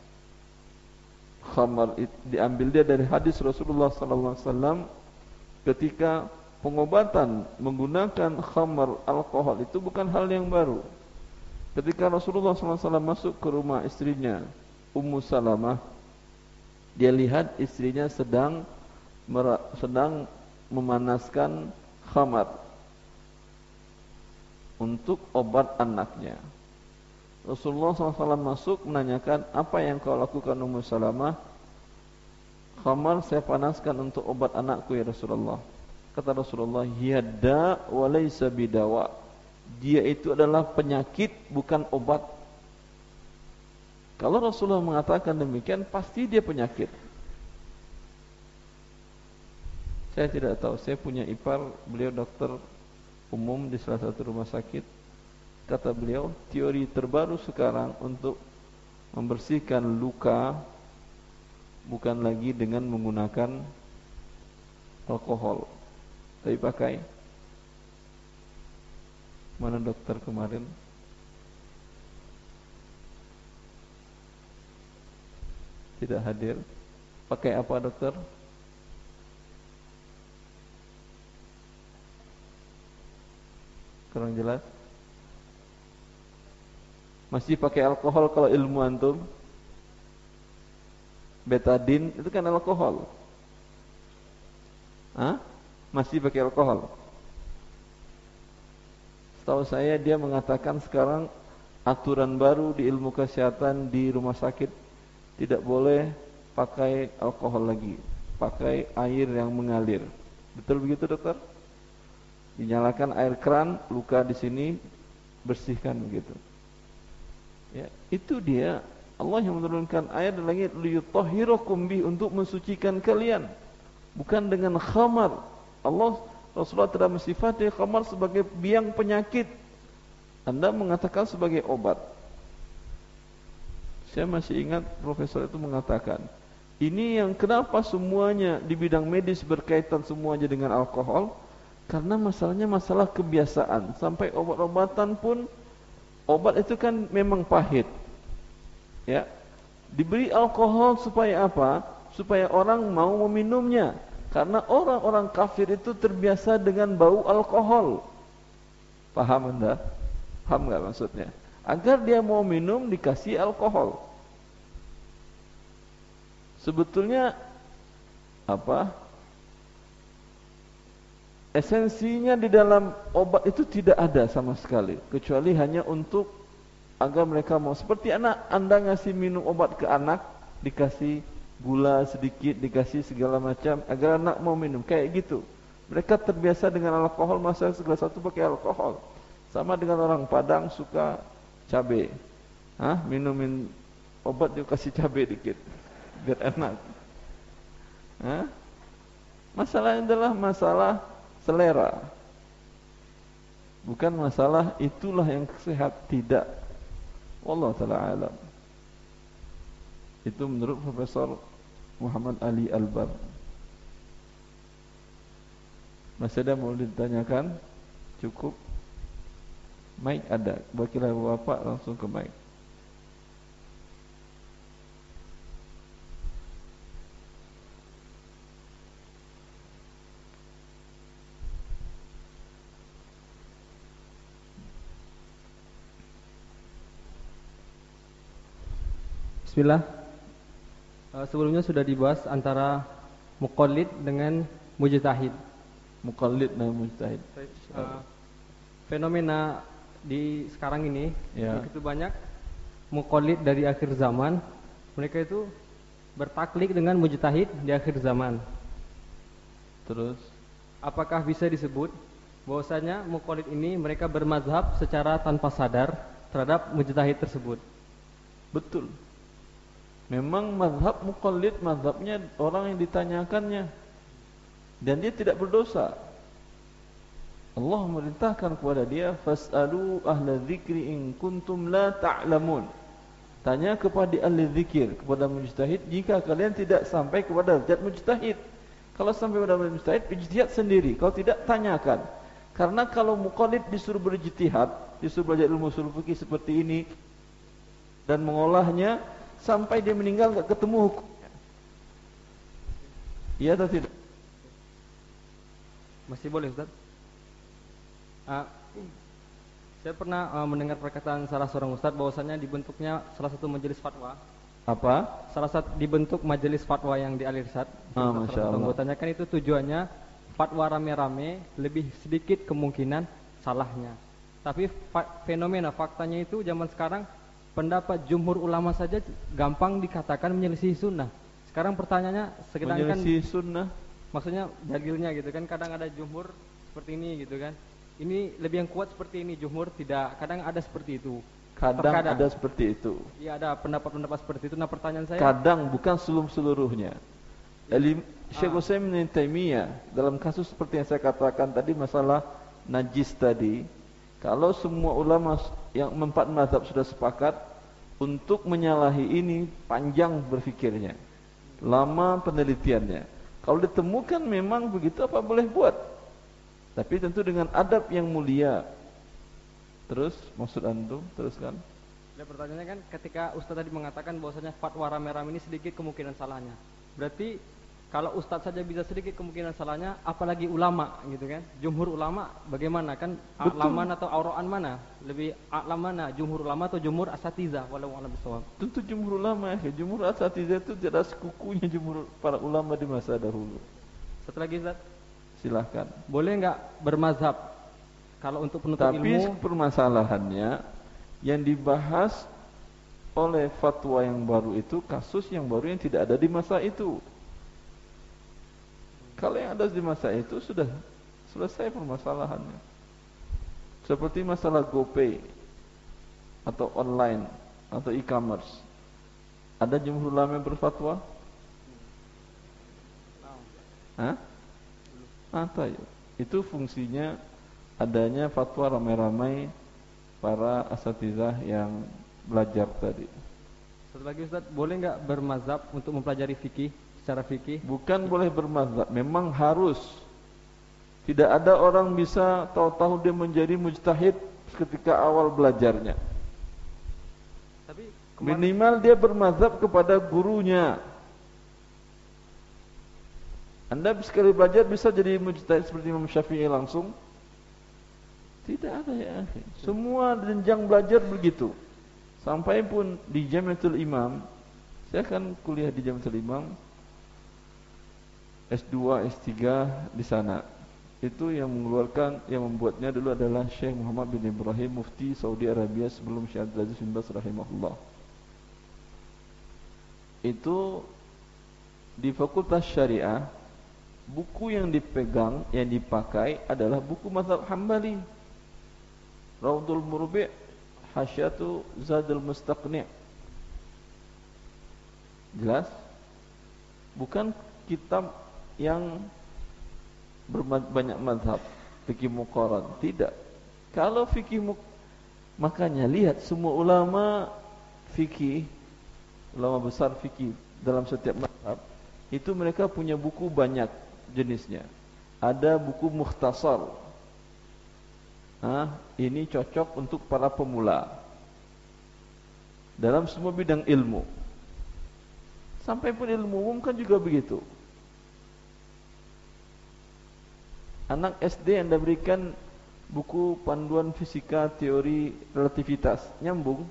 [SPEAKER 1] Khamar diambil dia dari hadis Rasulullah sallallahu alaihi wasallam ketika pengobatan menggunakan khamar, alkohol itu bukan hal yang baru. Ketika Rasulullah sallallahu alaihi wasallam masuk ke rumah istrinya Ummu Salamah, dia lihat istrinya sedang sedang memanaskan khamar untuk obat anaknya. Rasulullah sallallahu alaihi wasallam masuk menanyakan, apa yang kau lakukan Ummu Salamah? Khamar saya panaskan untuk obat anakku ya Rasulullah. Kata Rasulullah, hiyadda wa laysa bidawa. Dia itu adalah penyakit, bukan obat. Kalau Rasulullah mengatakan demikian, pasti dia penyakit. Saya tidak tahu, saya punya ipar, beliau dokter umum di salah satu rumah sakit. Kata beliau, teori terbaru sekarang untuk membersihkan luka bukan lagi dengan menggunakan alkohol, tapi pakai, mana dokter kemarin? Tidak hadir. Pakai apa dokter? Kurang jelas. Masih pakai alkohol kalau ilmu antum? Betadine itu kan alkohol. Hah? Masih pakai alkohol? Setahu saya dia mengatakan sekarang aturan baru di ilmu kesehatan di rumah sakit, tidak boleh pakai alkohol lagi, pakai air yang mengalir. Betul begitu dokter? Dinyalakan air keran, luka di sini bersihkan begitu. Ya, itu dia Allah yang menurunkan air dari langit liyutahhirakum bi, untuk mensucikan kalian, bukan dengan khamar. Allah Rasulullah tidak mensifati khamar sebagai biang penyakit. Anda mengatakan sebagai obat. Saya masih ingat profesor itu mengatakan, ini yang kenapa semuanya di bidang medis berkaitan semuanya dengan alkohol, karena masalahnya masalah kebiasaan. Sampai obat-obatan pun, obat itu kan memang pahit. Ya, diberi alkohol supaya apa? Supaya orang mau meminumnya. Karena orang-orang kafir itu terbiasa dengan bau alkohol. Paham Anda? Paham enggak maksudnya? Agar dia mau minum dikasih alkohol. Sebetulnya apa? Esensinya di dalam obat itu tidak ada sama sekali, kecuali hanya untuk agar mereka mau, seperti anak Anda ngasih minum obat ke anak, dikasih gula sedikit, dikasih segala macam agar anak mau minum, kayak gitu. Mereka terbiasa dengan alkohol, masa segala satu pakai alkohol. Sama dengan orang Padang suka cabai. Hah? Minumin obat juga kasih cabai dikit biar enak. Hah? Masalahnya adalah masalah selera, bukan masalah itulah yang sehat, tidak. Wallahu ta'ala alam. Itu menurut Profesor Muhammad Ali Albar. Masih ada mau ditanyakan? Cukup. Mic ada. Bagilah Bapak langsung ke mic.
[SPEAKER 5] Bismillah. Uh, sebelumnya sudah dibahas antara muqallid dengan mujtahid.
[SPEAKER 1] Muqallid dan mujtahid.
[SPEAKER 5] Uh, fenomena di sekarang ini
[SPEAKER 1] ya.
[SPEAKER 5] Begitu banyak muqallid dari akhir zaman. Mereka itu bertaklid dengan mujtahid di akhir zaman.
[SPEAKER 1] Terus,
[SPEAKER 5] apakah bisa disebut bahwasanya muqallid ini mereka bermazhab secara tanpa sadar terhadap mujtahid tersebut?
[SPEAKER 1] Betul. Memang mazhab muqallid, mazhabnya orang yang ditanyakannya, dan dia tidak berdosa. Allah merintahkan kepada dia, fas'alu ahla dzikri in kuntum la ta'lamun. Tanya kepada ahli zikir, kepada mujtahid, jika kalian tidak sampai kepada derajat mujtahid. Kalau sampai kepada mujtahid, ijtihad sendiri. Kalau tidak, tanyakan. Karena kalau muqallid disuruh berijtihad, disuruh belajar ilmu ushul fikih seperti ini dan mengolahnya sampai dia meninggal enggak ketemu hukumnya. Iya atau tidak?
[SPEAKER 5] Masih boleh, Ustaz? Uh, saya pernah uh, mendengar perkataan salah seorang ustaz bahwasanya dibentuknya salah satu majelis fatwa.
[SPEAKER 1] Apa?
[SPEAKER 5] Salah satu dibentuk majelis fatwa yang di Al-Irsyad.
[SPEAKER 1] Ah, Masya Allah.
[SPEAKER 5] Anggotanya kan itu tujuannya fatwa rame-rame, lebih sedikit kemungkinan salahnya. Tapi fa fenomena faktanya itu zaman sekarang pendapat jumhur ulama saja gampang dikatakan menyelisih sunnah. Sekarang pertanyaannya, sedangkan
[SPEAKER 1] menyelisih sunnah,
[SPEAKER 5] maksudnya dalilnya gitu kan, kadang ada jumhur seperti ini gitu kan. Ini lebih yang kuat seperti ini, jumhur tidak. Kadang ada seperti itu.
[SPEAKER 1] Kadang Terkadang. ada seperti itu.
[SPEAKER 5] Iya, ada pendapat-pendapat seperti itu. Nah, pertanyaan saya,
[SPEAKER 1] kadang, bukan seluruh-seluruhnya. Syekh Utsaimin bin Taimiyah dalam kasus seperti yang saya katakan tadi, masalah najis tadi, kalau semua ulama yang empat mazhab sudah sepakat untuk menyalahi ini, panjang berfikirnya, lama penelitiannya. Kalau ditemukan memang begitu, apa boleh buat. Tapi tentu dengan adab yang mulia. Terus maksud antum, teruskan.
[SPEAKER 5] Ya, pertanyaannya kan ketika Ustaz tadi mengatakan bahwasanya fatwa rame-rame ini sedikit kemungkinan salahnya. Berarti kalau Ustaz saja bisa sedikit kemungkinan salahnya, apalagi ulama gitu kan? Jumhur ulama bagaimana kan? A'laman atau aura'an mana? Lebih a'lam mana? Jumhur ulama atau jumhur asatizah? Walau a'lam bishawab.
[SPEAKER 1] Tentu jumhur ulama ya. Jumhur asatizah itu jelas kukunya jumhur para ulama di masa dahulu.
[SPEAKER 5] Satu lagi, Ustaz.
[SPEAKER 1] Silahkan.
[SPEAKER 5] Boleh enggak bermazhab kalau untuk penuntut
[SPEAKER 1] Tapi
[SPEAKER 5] ilmu?
[SPEAKER 1] Tapi permasalahannya yang dibahas oleh fatwa yang baru itu kasus yang baru yang tidak ada di masa itu. Kalau yang ada di masa itu sudah selesai permasalahannya. Seperti masalah GoPay atau online atau e-commerce. Ada jumhur ulama yang berfatwa? Hah? Atau itu fungsinya adanya fatwa ramai-ramai para asatizah yang belajar tadi.
[SPEAKER 5] Satu lagi, Ustaz, boleh enggak bermazhab untuk mempelajari fikih secara fikih?
[SPEAKER 1] Bukan boleh bermazhab, memang harus. Tidak ada orang bisa tahu-tahu dia menjadi mujtahid ketika awal belajarnya.
[SPEAKER 5] Tapi
[SPEAKER 1] minimal dia bermazhab kepada gurunya. Anda sekali belajar bisa jadi mujtahid seperti Imam Syafi'i langsung? Tidak ada ya. Semua jenjang belajar begitu. Sampai pun di Jamiatul Imam, saya kan kuliah di Jamiatul Imam, S dua, S tiga di sana. Itu yang mengeluarkan, yang membuatnya dulu adalah Syekh Muhammad bin Ibrahim, Mufti Saudi Arabia sebelum Syekh Abdul Aziz bin Baz rahimahullah. Itu di Fakultas Syariah, buku yang dipegang, yang dipakai adalah buku mazhab Hambali. Raudhul Murbi', Hasyatu Zadul Mustaqni'. Jelas? Bukan kitab yang berbanyak mazhab, fikih muqarrar, tidak. Kalau fikih muk makanya lihat semua ulama fikih, ulama besar fikih dalam setiap mazhab itu mereka punya buku banyak jenisnya. Ada buku mukhtasar, ah, ini cocok untuk para pemula dalam semua bidang ilmu. Sampai pun ilmu umum kan juga begitu. Anak S D Anda berikan buku panduan fisika teori relativitas, nyambung?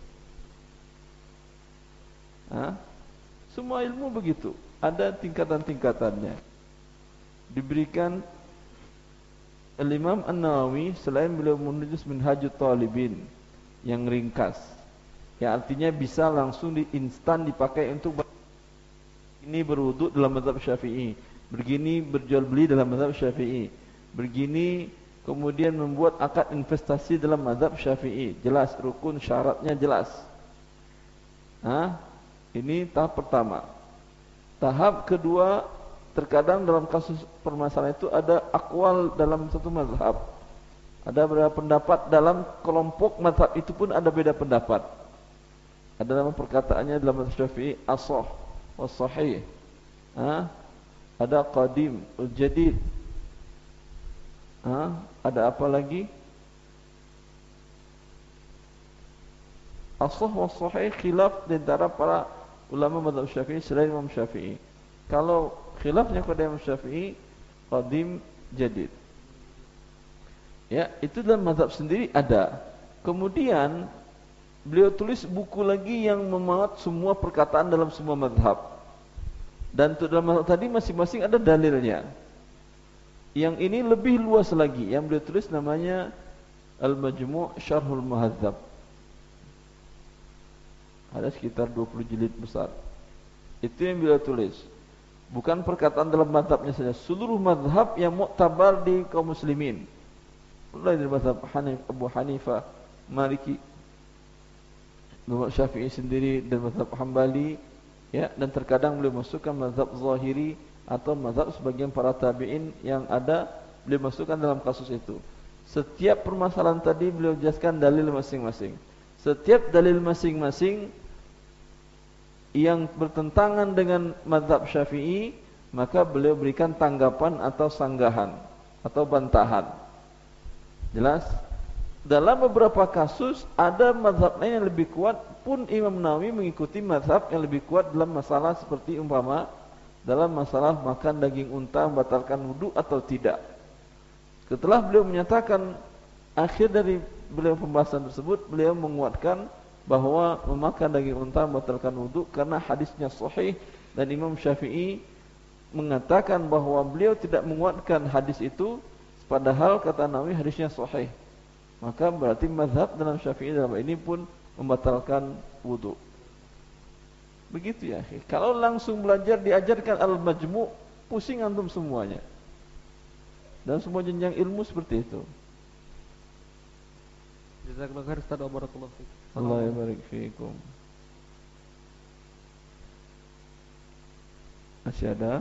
[SPEAKER 1] Ah, semua ilmu begitu, ada tingkatan-tingkatannya. Diberikan Al-Imam An-Nawawi, selain beliau menulis Minhajut Talibin yang ringkas, yang artinya bisa langsung di instan dipakai untuk ini berwudu dalam mazhab Syafi'i, begini berjual beli dalam mazhab Syafi'i, begini kemudian membuat akad investasi dalam mazhab Syafi'i, jelas rukun syaratnya jelas. Nah, ini tahap pertama. Tahap kedua, terkadang dalam kasus permasalahan itu ada akwal dalam satu mazhab, ada beberapa pendapat dalam kelompok mazhab itu pun ada beda pendapat. Ada nama perkataannya dalam mazhab Syafi'i as-sahih was-sahih. Ha? Ada qadim, al-jadid. Ha? Ada apa lagi? As-sahih was-sahih khilaf di antara para ulama mazhab Syafi'i selain Imam Syafi'i. Kalau khilafnya kepada Imam Syafi'i, qadim, jadid. Ya, itu dalam mazhab sendiri ada. Kemudian beliau tulis buku lagi yang memuat semua perkataan dalam semua mazhab. Dan untuk dalam mazhab tadi masing-masing ada dalilnya. Yang ini lebih luas lagi, yang beliau tulis namanya Al-Majmu' Syarhul Muhadzab. Ada sekitar dua puluh jilid besar. Itu yang beliau tulis. Bukan perkataan dalam mazhabnya saja, seluruh mazhab yang muktabar di kaum muslimin. Mulai dari mazhab Hanif, Abu Hanifah, Maliki, mazhab Syafi'i sendiri dan mazhab Hambali, ya, dan terkadang beliau masukkan mazhab Zahiri atau mazhab sebagian para tabi'in yang ada, beliau masukkan dalam kasus itu. Setiap permasalahan tadi beliau jelaskan dalil masing-masing. Setiap dalil masing-masing yang bertentangan dengan mazhab Syafi'i, maka beliau berikan tanggapan atau sanggahan atau bantahan. Jelas? Dalam beberapa kasus ada mazhab lain yang lebih kuat, pun Imam Nawawi mengikuti mazhab yang lebih kuat dalam masalah seperti umpama dalam masalah makan daging unta membatalkan wudu atau tidak. Setelah beliau menyatakan akhir dari beliau pembahasan tersebut, beliau menguatkan bahwa memakan daging unta membatalkan wudu karena hadisnya sahih, dan Imam Syafi'i mengatakan bahwa beliau tidak menguatkan hadis itu, padahal kata Nawawi hadisnya sahih. Maka berarti mazhab dalam Syafi'i dalam ini pun membatalkan wudu. Begitu ya. Kalau langsung belajar diajarkan Al-Majmu', pusing antum semuanya. Dan semua jenjang ilmu seperti itu.
[SPEAKER 5] Jazakallahu khair Ustaz wa barakallahu fiik.
[SPEAKER 1] Allah yabarik fiikum. Masih ada?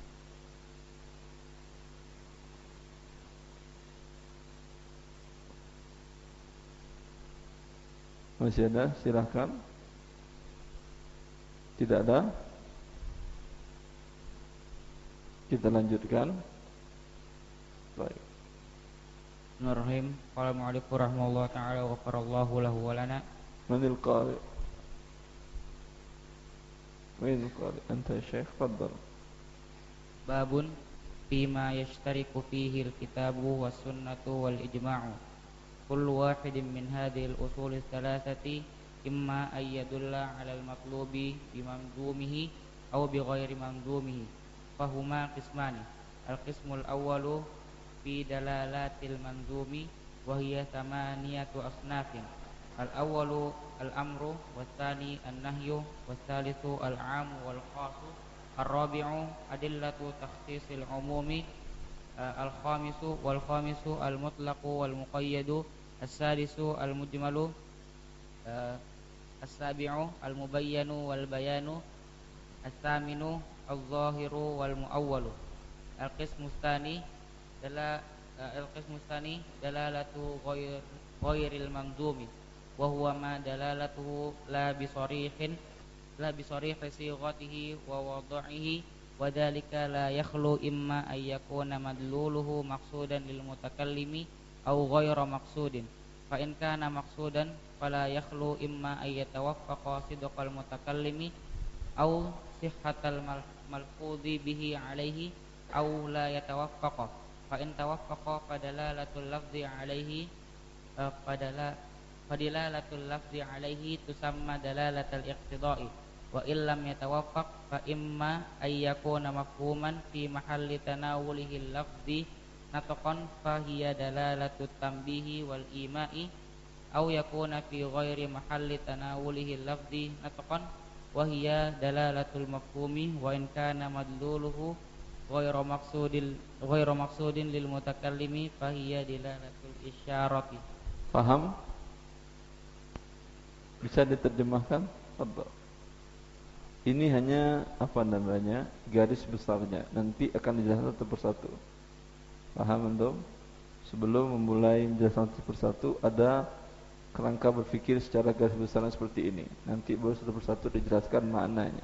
[SPEAKER 1] Masih ada? Silakan. Tidak ada? Kita lanjutkan. Baik.
[SPEAKER 6] Bismillahirrahmanirrahim. Qala mu'allif rahimahullah ta'ala wa ghafarallahu lahu wa lana.
[SPEAKER 1] Manil qari? Manil qari? Anta ya Syekh, fadhal.
[SPEAKER 6] Babun fima yashtariku fihi al-kitabu was sunnatu wal ijma'u. Kullu wahidin min hadhihi al-usul ats-tsalatsati imma ay yadulla 'ala al-matlubi bi mamdumihi aw bi ghairi mamdumihi. Fahuma qismani. Al-qismul awwalu fi dalalatil manzumi wa hiya thamaniyatu asnafin. Al-awwalu al-amru was-tsani an-nahyu was-tsalitsu al-'amu wal-khassu. Ar-rabi'u adillatu takhsisil umumi. Al-khamisu wal-khamisu al-mutlaqu wal-muqayyadu. As-sadisu al-mujmalu. As-sabi'u al-mubayyanu wal-bayanu. As-thaminu al-zahiru wal-mu'awwalu. Al-qismu tsani Dala al-qismu tsani dalalatu ghair ghairil mamdumi wa huwa ma dalalatuhu la bi sarihin la bi sarih sighatihi wa wad'ihi wa dhalika la yakhlu imma ay yakuna madluluhu maqsudan lil mutakallimi au ghairu maqsudin. Fa in kana maqsudan fala yakhlu imma ay yatawaffaqa sidqal mutakallimi au sihhatal malfudhi bihi alaihi au la yatawaffaqa. Fa in tawaffaqa fadalalatul lafzi alaihi fadala fadilalatul lafzi alaihi tusamma dalalatul iqtida'i. Wa illam yatawaffaq fa imma ay yakuna mafhuman fi mahalli tanawulihi lafzi natqan fa hiya dalalatu tambihi wal ima'i aw yakuna fi ghairi mahalli tanawulihi lafzi natqan wa hiya dalalatul mafhumi wa in kana madluluhu ghairu maqsudil ghairu maqsudin lil mutakallimi fa hiya dalalatul isyarati.
[SPEAKER 1] Paham? Bisa diterjemahkan? Fadhal. Ini hanya apa namanya? Garis besarnya. Nanti akan dijelaskan satu persatu. Paham antum? Sebelum memulai menjelaskan satu persatu, ada kerangka berpikir secara garis besarnya seperti ini. Nanti baru satu persatu dijelaskan maknanya.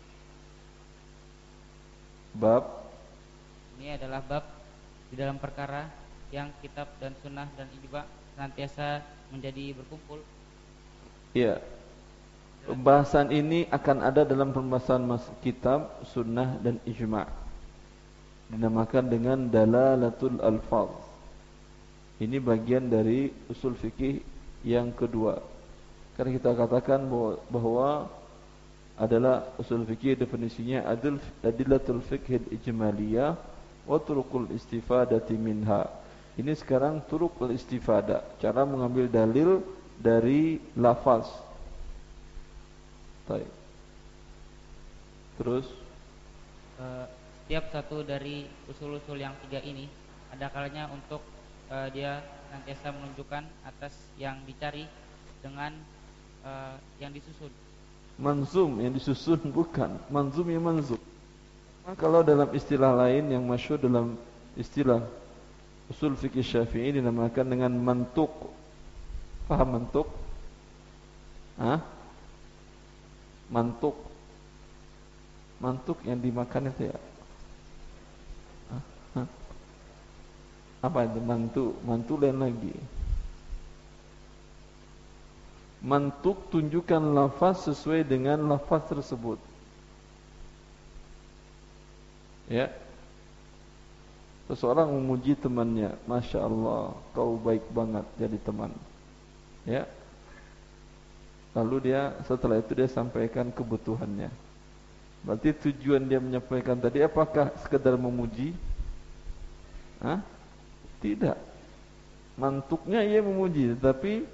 [SPEAKER 1] Bab
[SPEAKER 6] ini adalah bab di dalam perkara yang kitab dan sunnah dan ijma senantiasa menjadi berkumpul. Iya.
[SPEAKER 1] Pembahasan ini akan ada dalam pembahasan kitab, sunnah dan ijma. Dinamakan dengan dalalatul alfaz. Ini bagian dari usul fikih yang kedua. Karena kita katakan bahwa, bahwa adalah usul fikih definisinya adil adillatul fiqhil ijmaliyah wa turuqul istifadati minha. Ini sekarang turuqul istifadah, cara mengambil dalil dari lafaz. Baik. Terus
[SPEAKER 6] uh, setiap satu dari usul-usul yang tiga ini ada kalanya untuk uh, dia senantiasa menunjukkan atas yang dicari dengan uh, yang disusun.
[SPEAKER 1] Manzum yang disusun bukan manzum yang manzum. Nah, kalau dalam istilah lain yang masyhur dalam istilah usul fikih Syafi'i dinamakan dengan mantuk. Paham mantuk? Hah? Mantuk. Mantuk yang dimakan itu ya. Hah? Hah? Apa itu mantu? Mantu lain lagi. Mantuk tunjukkan lafaz sesuai dengan lafaz tersebut. Ya. Seseorang memuji temannya, Masya Allah, kau baik banget jadi teman. Ya. Lalu dia setelah itu dia sampaikan kebutuhannya. Berarti tujuan dia menyampaikan tadi apakah sekedar memuji? Hah? Tidak. Mantuknya ia memuji, tetapi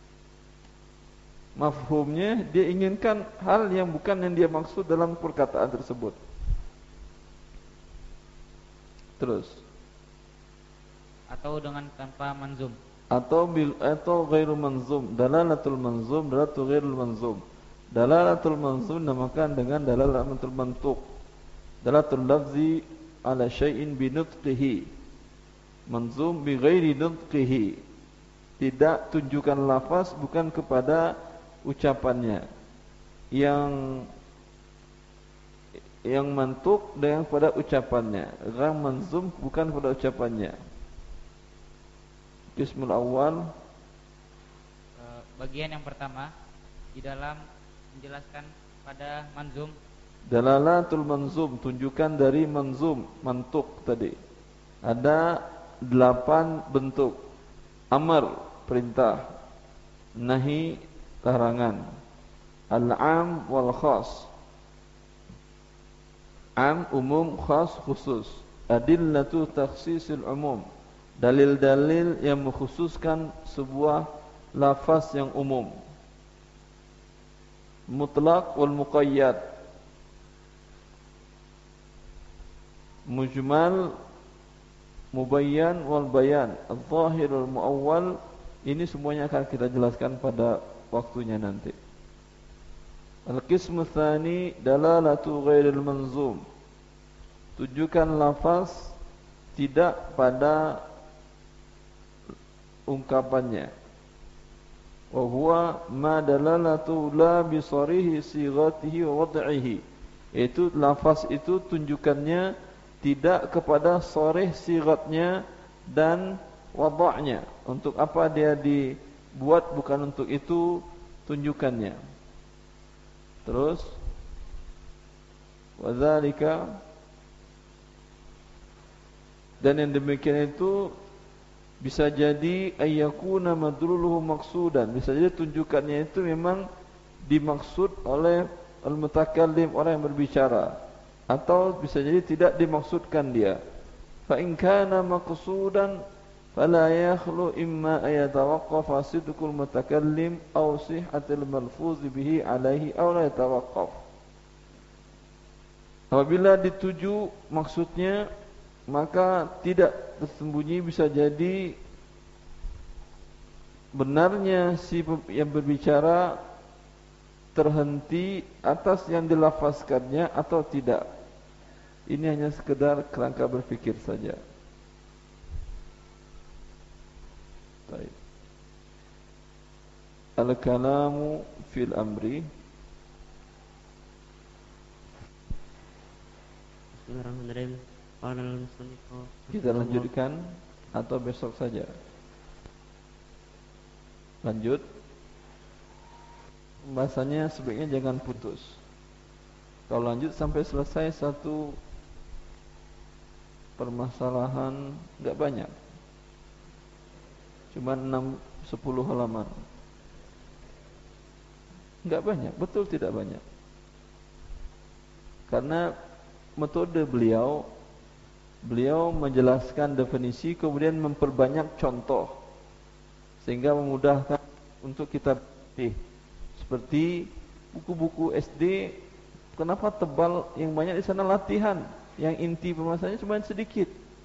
[SPEAKER 1] mafhumnya dia inginkan hal yang bukan yang dia maksud dalam perkataan tersebut. Terus
[SPEAKER 6] atau dengan tanpa manzum
[SPEAKER 1] atau bil atau ghairu manzum. Dalalatul manzum, dalalatul ghairul manzum. Dalalatul manzum dinamakan dengan dalalatul mantuq. Dalalatul lafzi ala syai'in bi nutqihi. Manzum bi ghairi nutqihi. Tidak tunjukkan lafaz bukan kepada ucapannya. Yang yang mantuk dengan pada ucapannya. Gham manzum bukan pada ucapannya. Qismul awal,
[SPEAKER 6] bagian yang pertama di dalam menjelaskan pada manzum.
[SPEAKER 1] Dalalatul manzum, tunjukkan dari manzum, mantuk tadi. Ada delapan bentuk. Amar, perintah. Nahi, larangan. Al-am wal khas. Am, umum, khas, khusus. Adillatu takhsisil umum. Dalil-dalil yang mengkhususkan sebuah lafaz yang umum. Mutlaq wal muqayyad. Mujmal, mubayyan wal bayan. Al-zahir wal muawwal. Ini semuanya akan kita jelaskan pada waktunya nanti. Al-qismu tsani dalalatu ghairil manzum. Tunjukkan lafaz tidak pada ungkapannya. Wa huwa ma dalalatu la bi sarihi sighatihi wa wad'ihi. Itu lafaz itu tunjukkannya tidak kepada sharih sighatnya dan wada'nya. Untuk apa dia dibuat, bukan untuk itu tunjukannya. Terus wadzalika, dan yang demikian itu bisa jadi ayyakuna madluluhu maqsudan, bisa jadi tunjukannya itu memang dimaksud oleh al-mutakallim, orang yang berbicara, atau bisa jadi tidak dimaksudkan dia. Fa in kana maqsudan fala yakhlu imma ayatawaqqafa sidqul mutakallim aw sihhatul malfuz bihi alaihi aw la yatawaqqaf. Apabila dituju maksudnya, maka tidak tersembunyi, bisa jadi benarnya si yang berbicara terhenti atas yang dilafazkannya atau tidak. Ini hanya sekedar kerangka berpikir saja. Baik. Al-kalamu fil amri.
[SPEAKER 2] Bismillahirrahmanirrahim.
[SPEAKER 1] Kita lanjutkan atau besok saja? Lanjut. Bahasanya sebaiknya jangan putus. Kalau lanjut sampai selesai satu permasalahan, enggak banyak, cuma enam sepuluh halaman. Enggak banyak, betul tidak banyak. Karena metode beliau, beliau menjelaskan definisi, kemudian memperbanyak contoh, sehingga memudahkan untuk kita pilih. Seperti buku-buku S D, kenapa tebal? Yang banyak di sana latihan, yang inti permasalahannya cuma sedikit.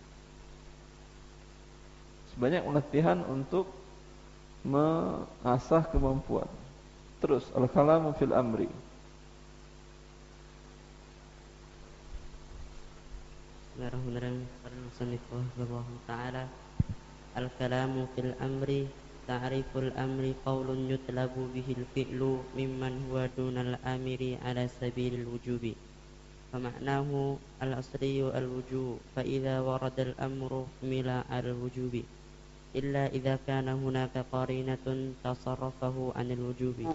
[SPEAKER 1] Sebanyak latihan untuk mengasah kemampuan. Terus al-kalamu fil amri.
[SPEAKER 2] Bismillahirrahmanirrahim. Qala ta'ala al-kalamu fil amri ta'riful amri qawlun yutlabu bihil fi'lu mimman huwa dunal amiri ala sabilil wujubi. Fama'nahu al-asliyu al-wujub, fa idza warada al-amru mila al-wujubi illa idza kana hunaka qarinatun tasarrafahu anil wujubi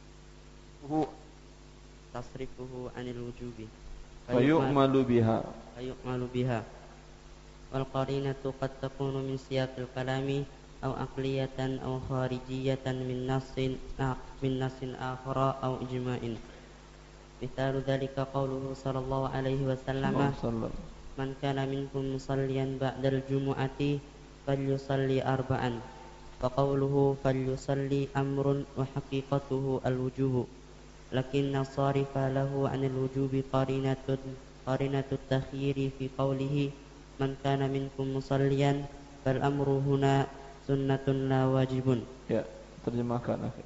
[SPEAKER 2] tasrifuhu anil wujubi
[SPEAKER 1] fayu'malu biha
[SPEAKER 2] fayu'malu biha wal qarinatu qad takunu min siyaqil kalami aw aqliyatan aw kharijiyatan min nassin min nassin akhara aw ijma'in. Mithalu dzalika qauluhu sallallahu alaihi wasallam, man kana minkum musalliyan ba'dal jumu'ati falyusalli arba'an. Wa qauluhu falyusalli amrun wa haqiqatuhu al-wujubu, lakinna sarifa lahu 'anil wujubi qarinatun qarinatut takhyiri fi qawlihi man kana minkum musalliyan fal amru huna sunnatun la wajibun.
[SPEAKER 1] Ya, terjemahkan akhir.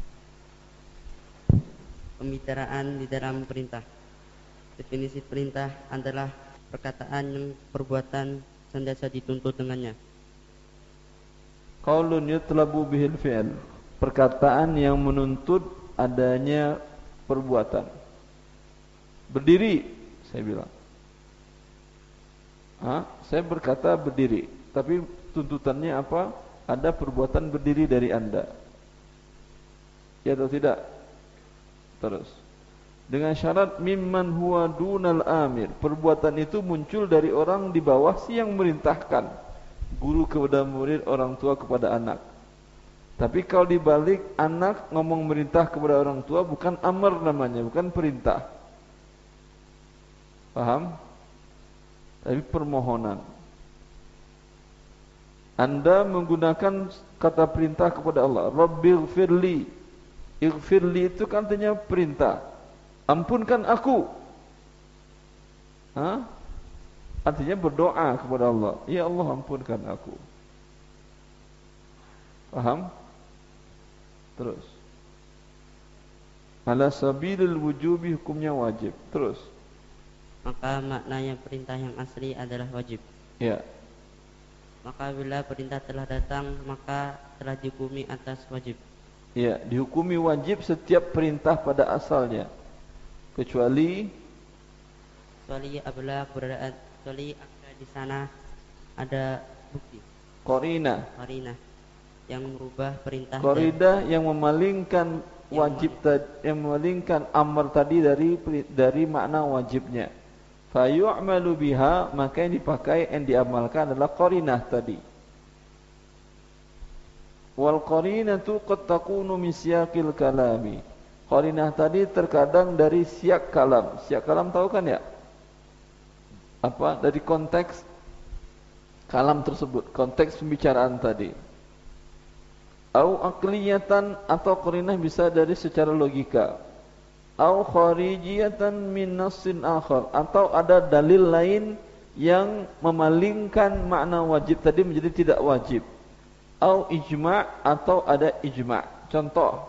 [SPEAKER 2] Pembicaraan di dalam perintah. Definisi perintah adalah perkataan yang perbuatan senantiasa dituntut dengannya.
[SPEAKER 1] Qaulun yutlabu bihil fi'l, perkataan yang menuntut adanya perbuatan. Berdiri, saya bilang. Ah, saya berkata berdiri, tapi tuntutannya apa? Ada perbuatan berdiri dari Anda. Ya atau tidak? Terus. Dengan syarat mimman huwa dunal amir, perbuatan itu muncul dari orang di bawah si yang merintahkan. Guru kepada murid, orang tua kepada anak. Tapi kalau dibalik, anak ngomong merintah kepada orang tua, bukan amr namanya, bukan perintah. Paham? Tapi permohonan. Anda menggunakan kata perintah kepada Allah, Rabbighfirli. Ighfirli itu kan artinya perintah. Ampunkan aku. Hah? Artinya berdoa kepada Allah, ya Allah ampunkan aku. Paham? Terus. Ala sabilil wujubi, hukumnya wajib. Terus.
[SPEAKER 2] Maka maknanya perintah yang asli adalah wajib.
[SPEAKER 1] Ya.
[SPEAKER 2] Maka bila perintah telah datang, maka telah dihukumi atas wajib.
[SPEAKER 1] Ya, dihukumi wajib setiap perintah pada asalnya. Kecuali
[SPEAKER 2] Kecuali apabila keberadaan, kecuali di sana ada bukti.
[SPEAKER 1] Qarinah.
[SPEAKER 2] Qarinah yang merubah perintah
[SPEAKER 1] Qarinah yang memalingkan wajib tadi, yang memalingkan amr tadi dari dari makna wajibnya. Fa yu'malu biha, maka yang dipakai yang diamalkan adalah qarinah tadi. Wal qarinatu qad takunu min siyaqil kalami. Qarinah tadi terkadang dari siyak kalam. Siyak kalam tahu kan ya? Apa? Dari konteks kalam tersebut, konteks pembicaraan tadi. Au aqliyatan, atau qarinah bisa dari secara logika. Au kharijiyatan min nassin akhar, atau ada dalil lain yang memalingkan makna wajib tadi menjadi tidak wajib. Au ijma', atau ada ijma'. Contoh,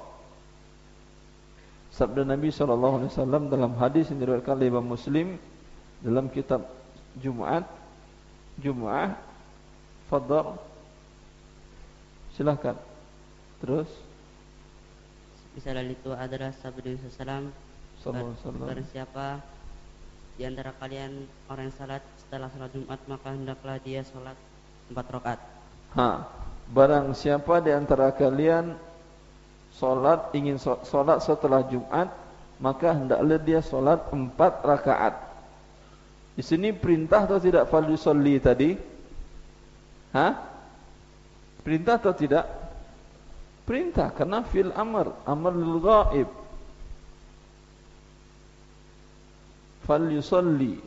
[SPEAKER 1] sabda Nabi sallallahu alaihi wasallam dalam hadis yang diriwayatkan oleh Imam Muslim dalam kitab Jumat, Jum'ah, fadhal. Silakan. Terus
[SPEAKER 2] bisa itu adalah sabda Rasulullah sallallahu alaihi wasallam, barang siapa di antara kalian orang yang salat setelah salat Jumat, maka hendaklah dia salat empat rakaat.
[SPEAKER 1] Ha, barang siapa di antara kalian salat ingin salat setelah Jumat, maka hendaklah dia salat empat rakaat. Di sini perintah atau tidak fal yusalli tadi? Ha? Perintah atau tidak? Perintah, karena fil amr, amr lil ghaib. Fal yusalli.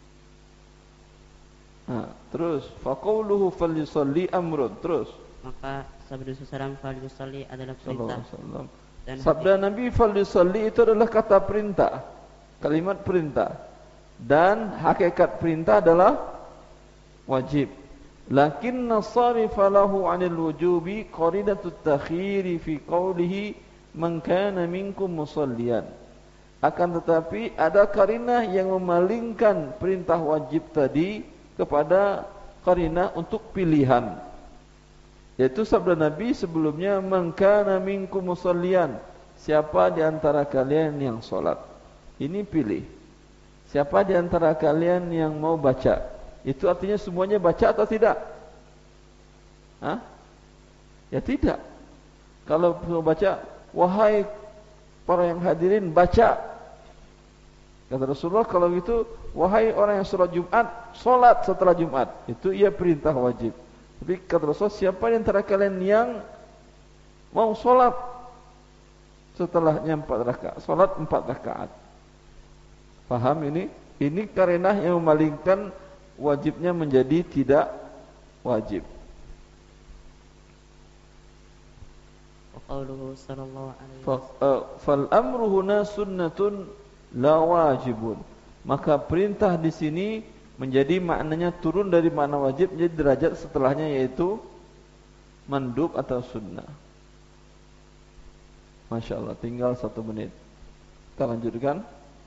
[SPEAKER 1] Ha, terus fa qawluhu fal yusalli amrun. Terus
[SPEAKER 2] maka sabda Rasulullah fal yusalli adalah perintah.
[SPEAKER 1] Dan sabda Nabi fal yusalli itu adalah kata perintah, kalimat perintah. Dan hakikat perintah adalah wajib. Lakin nasarifa lahu 'anil wujubi qarinatut takhiri fi qawlihi man kana minkum musalliyan. Akan tetapi ada qarinah yang memalingkan perintah wajib tadi kepada qarinah untuk pilihan. Yaitu sabda Nabi sebelumnya, man kana minkum musalliyan, siapa di antara kalian yang salat. Ini pilih. Siapa di antara kalian yang mau baca? Itu artinya semuanya baca atau tidak? Hah? Ya tidak. Kalau mau baca, wahai para yang hadirin, baca. Kata Rasulullah, kalau gitu, wahai orang yang sholat Jumat, sholat setelah Jumat. Itu ia perintah wajib. Tapi kata Rasulullah, siapa di antara kalian yang mau sholat setelahnya empat rakaat, sholat empat rakaat. Paham ini? Ini karenah yang memalingkan wajibnya menjadi tidak wajib.
[SPEAKER 2] Qauluhu sallallahu alaihi
[SPEAKER 1] wasallam fal amru huna sunnatun la wajibun. Maka perintah di sini menjadi maknanya turun dari makna wajib menjadi derajat setelahnya, yaitu mandub atau sunnah. Masya Allah, tinggal satu menit. Kita lanjutkan.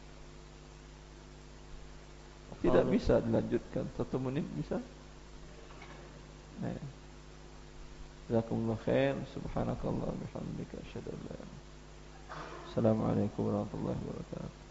[SPEAKER 1] Tidak bisa dilanjutkan. Satu menit bisa? Nah. Jazakumullah khair. Subhanakallah bihamdika asyhadu an la ilaha illa anta. Assalamualaikum warahmatullahi wabarakatuh.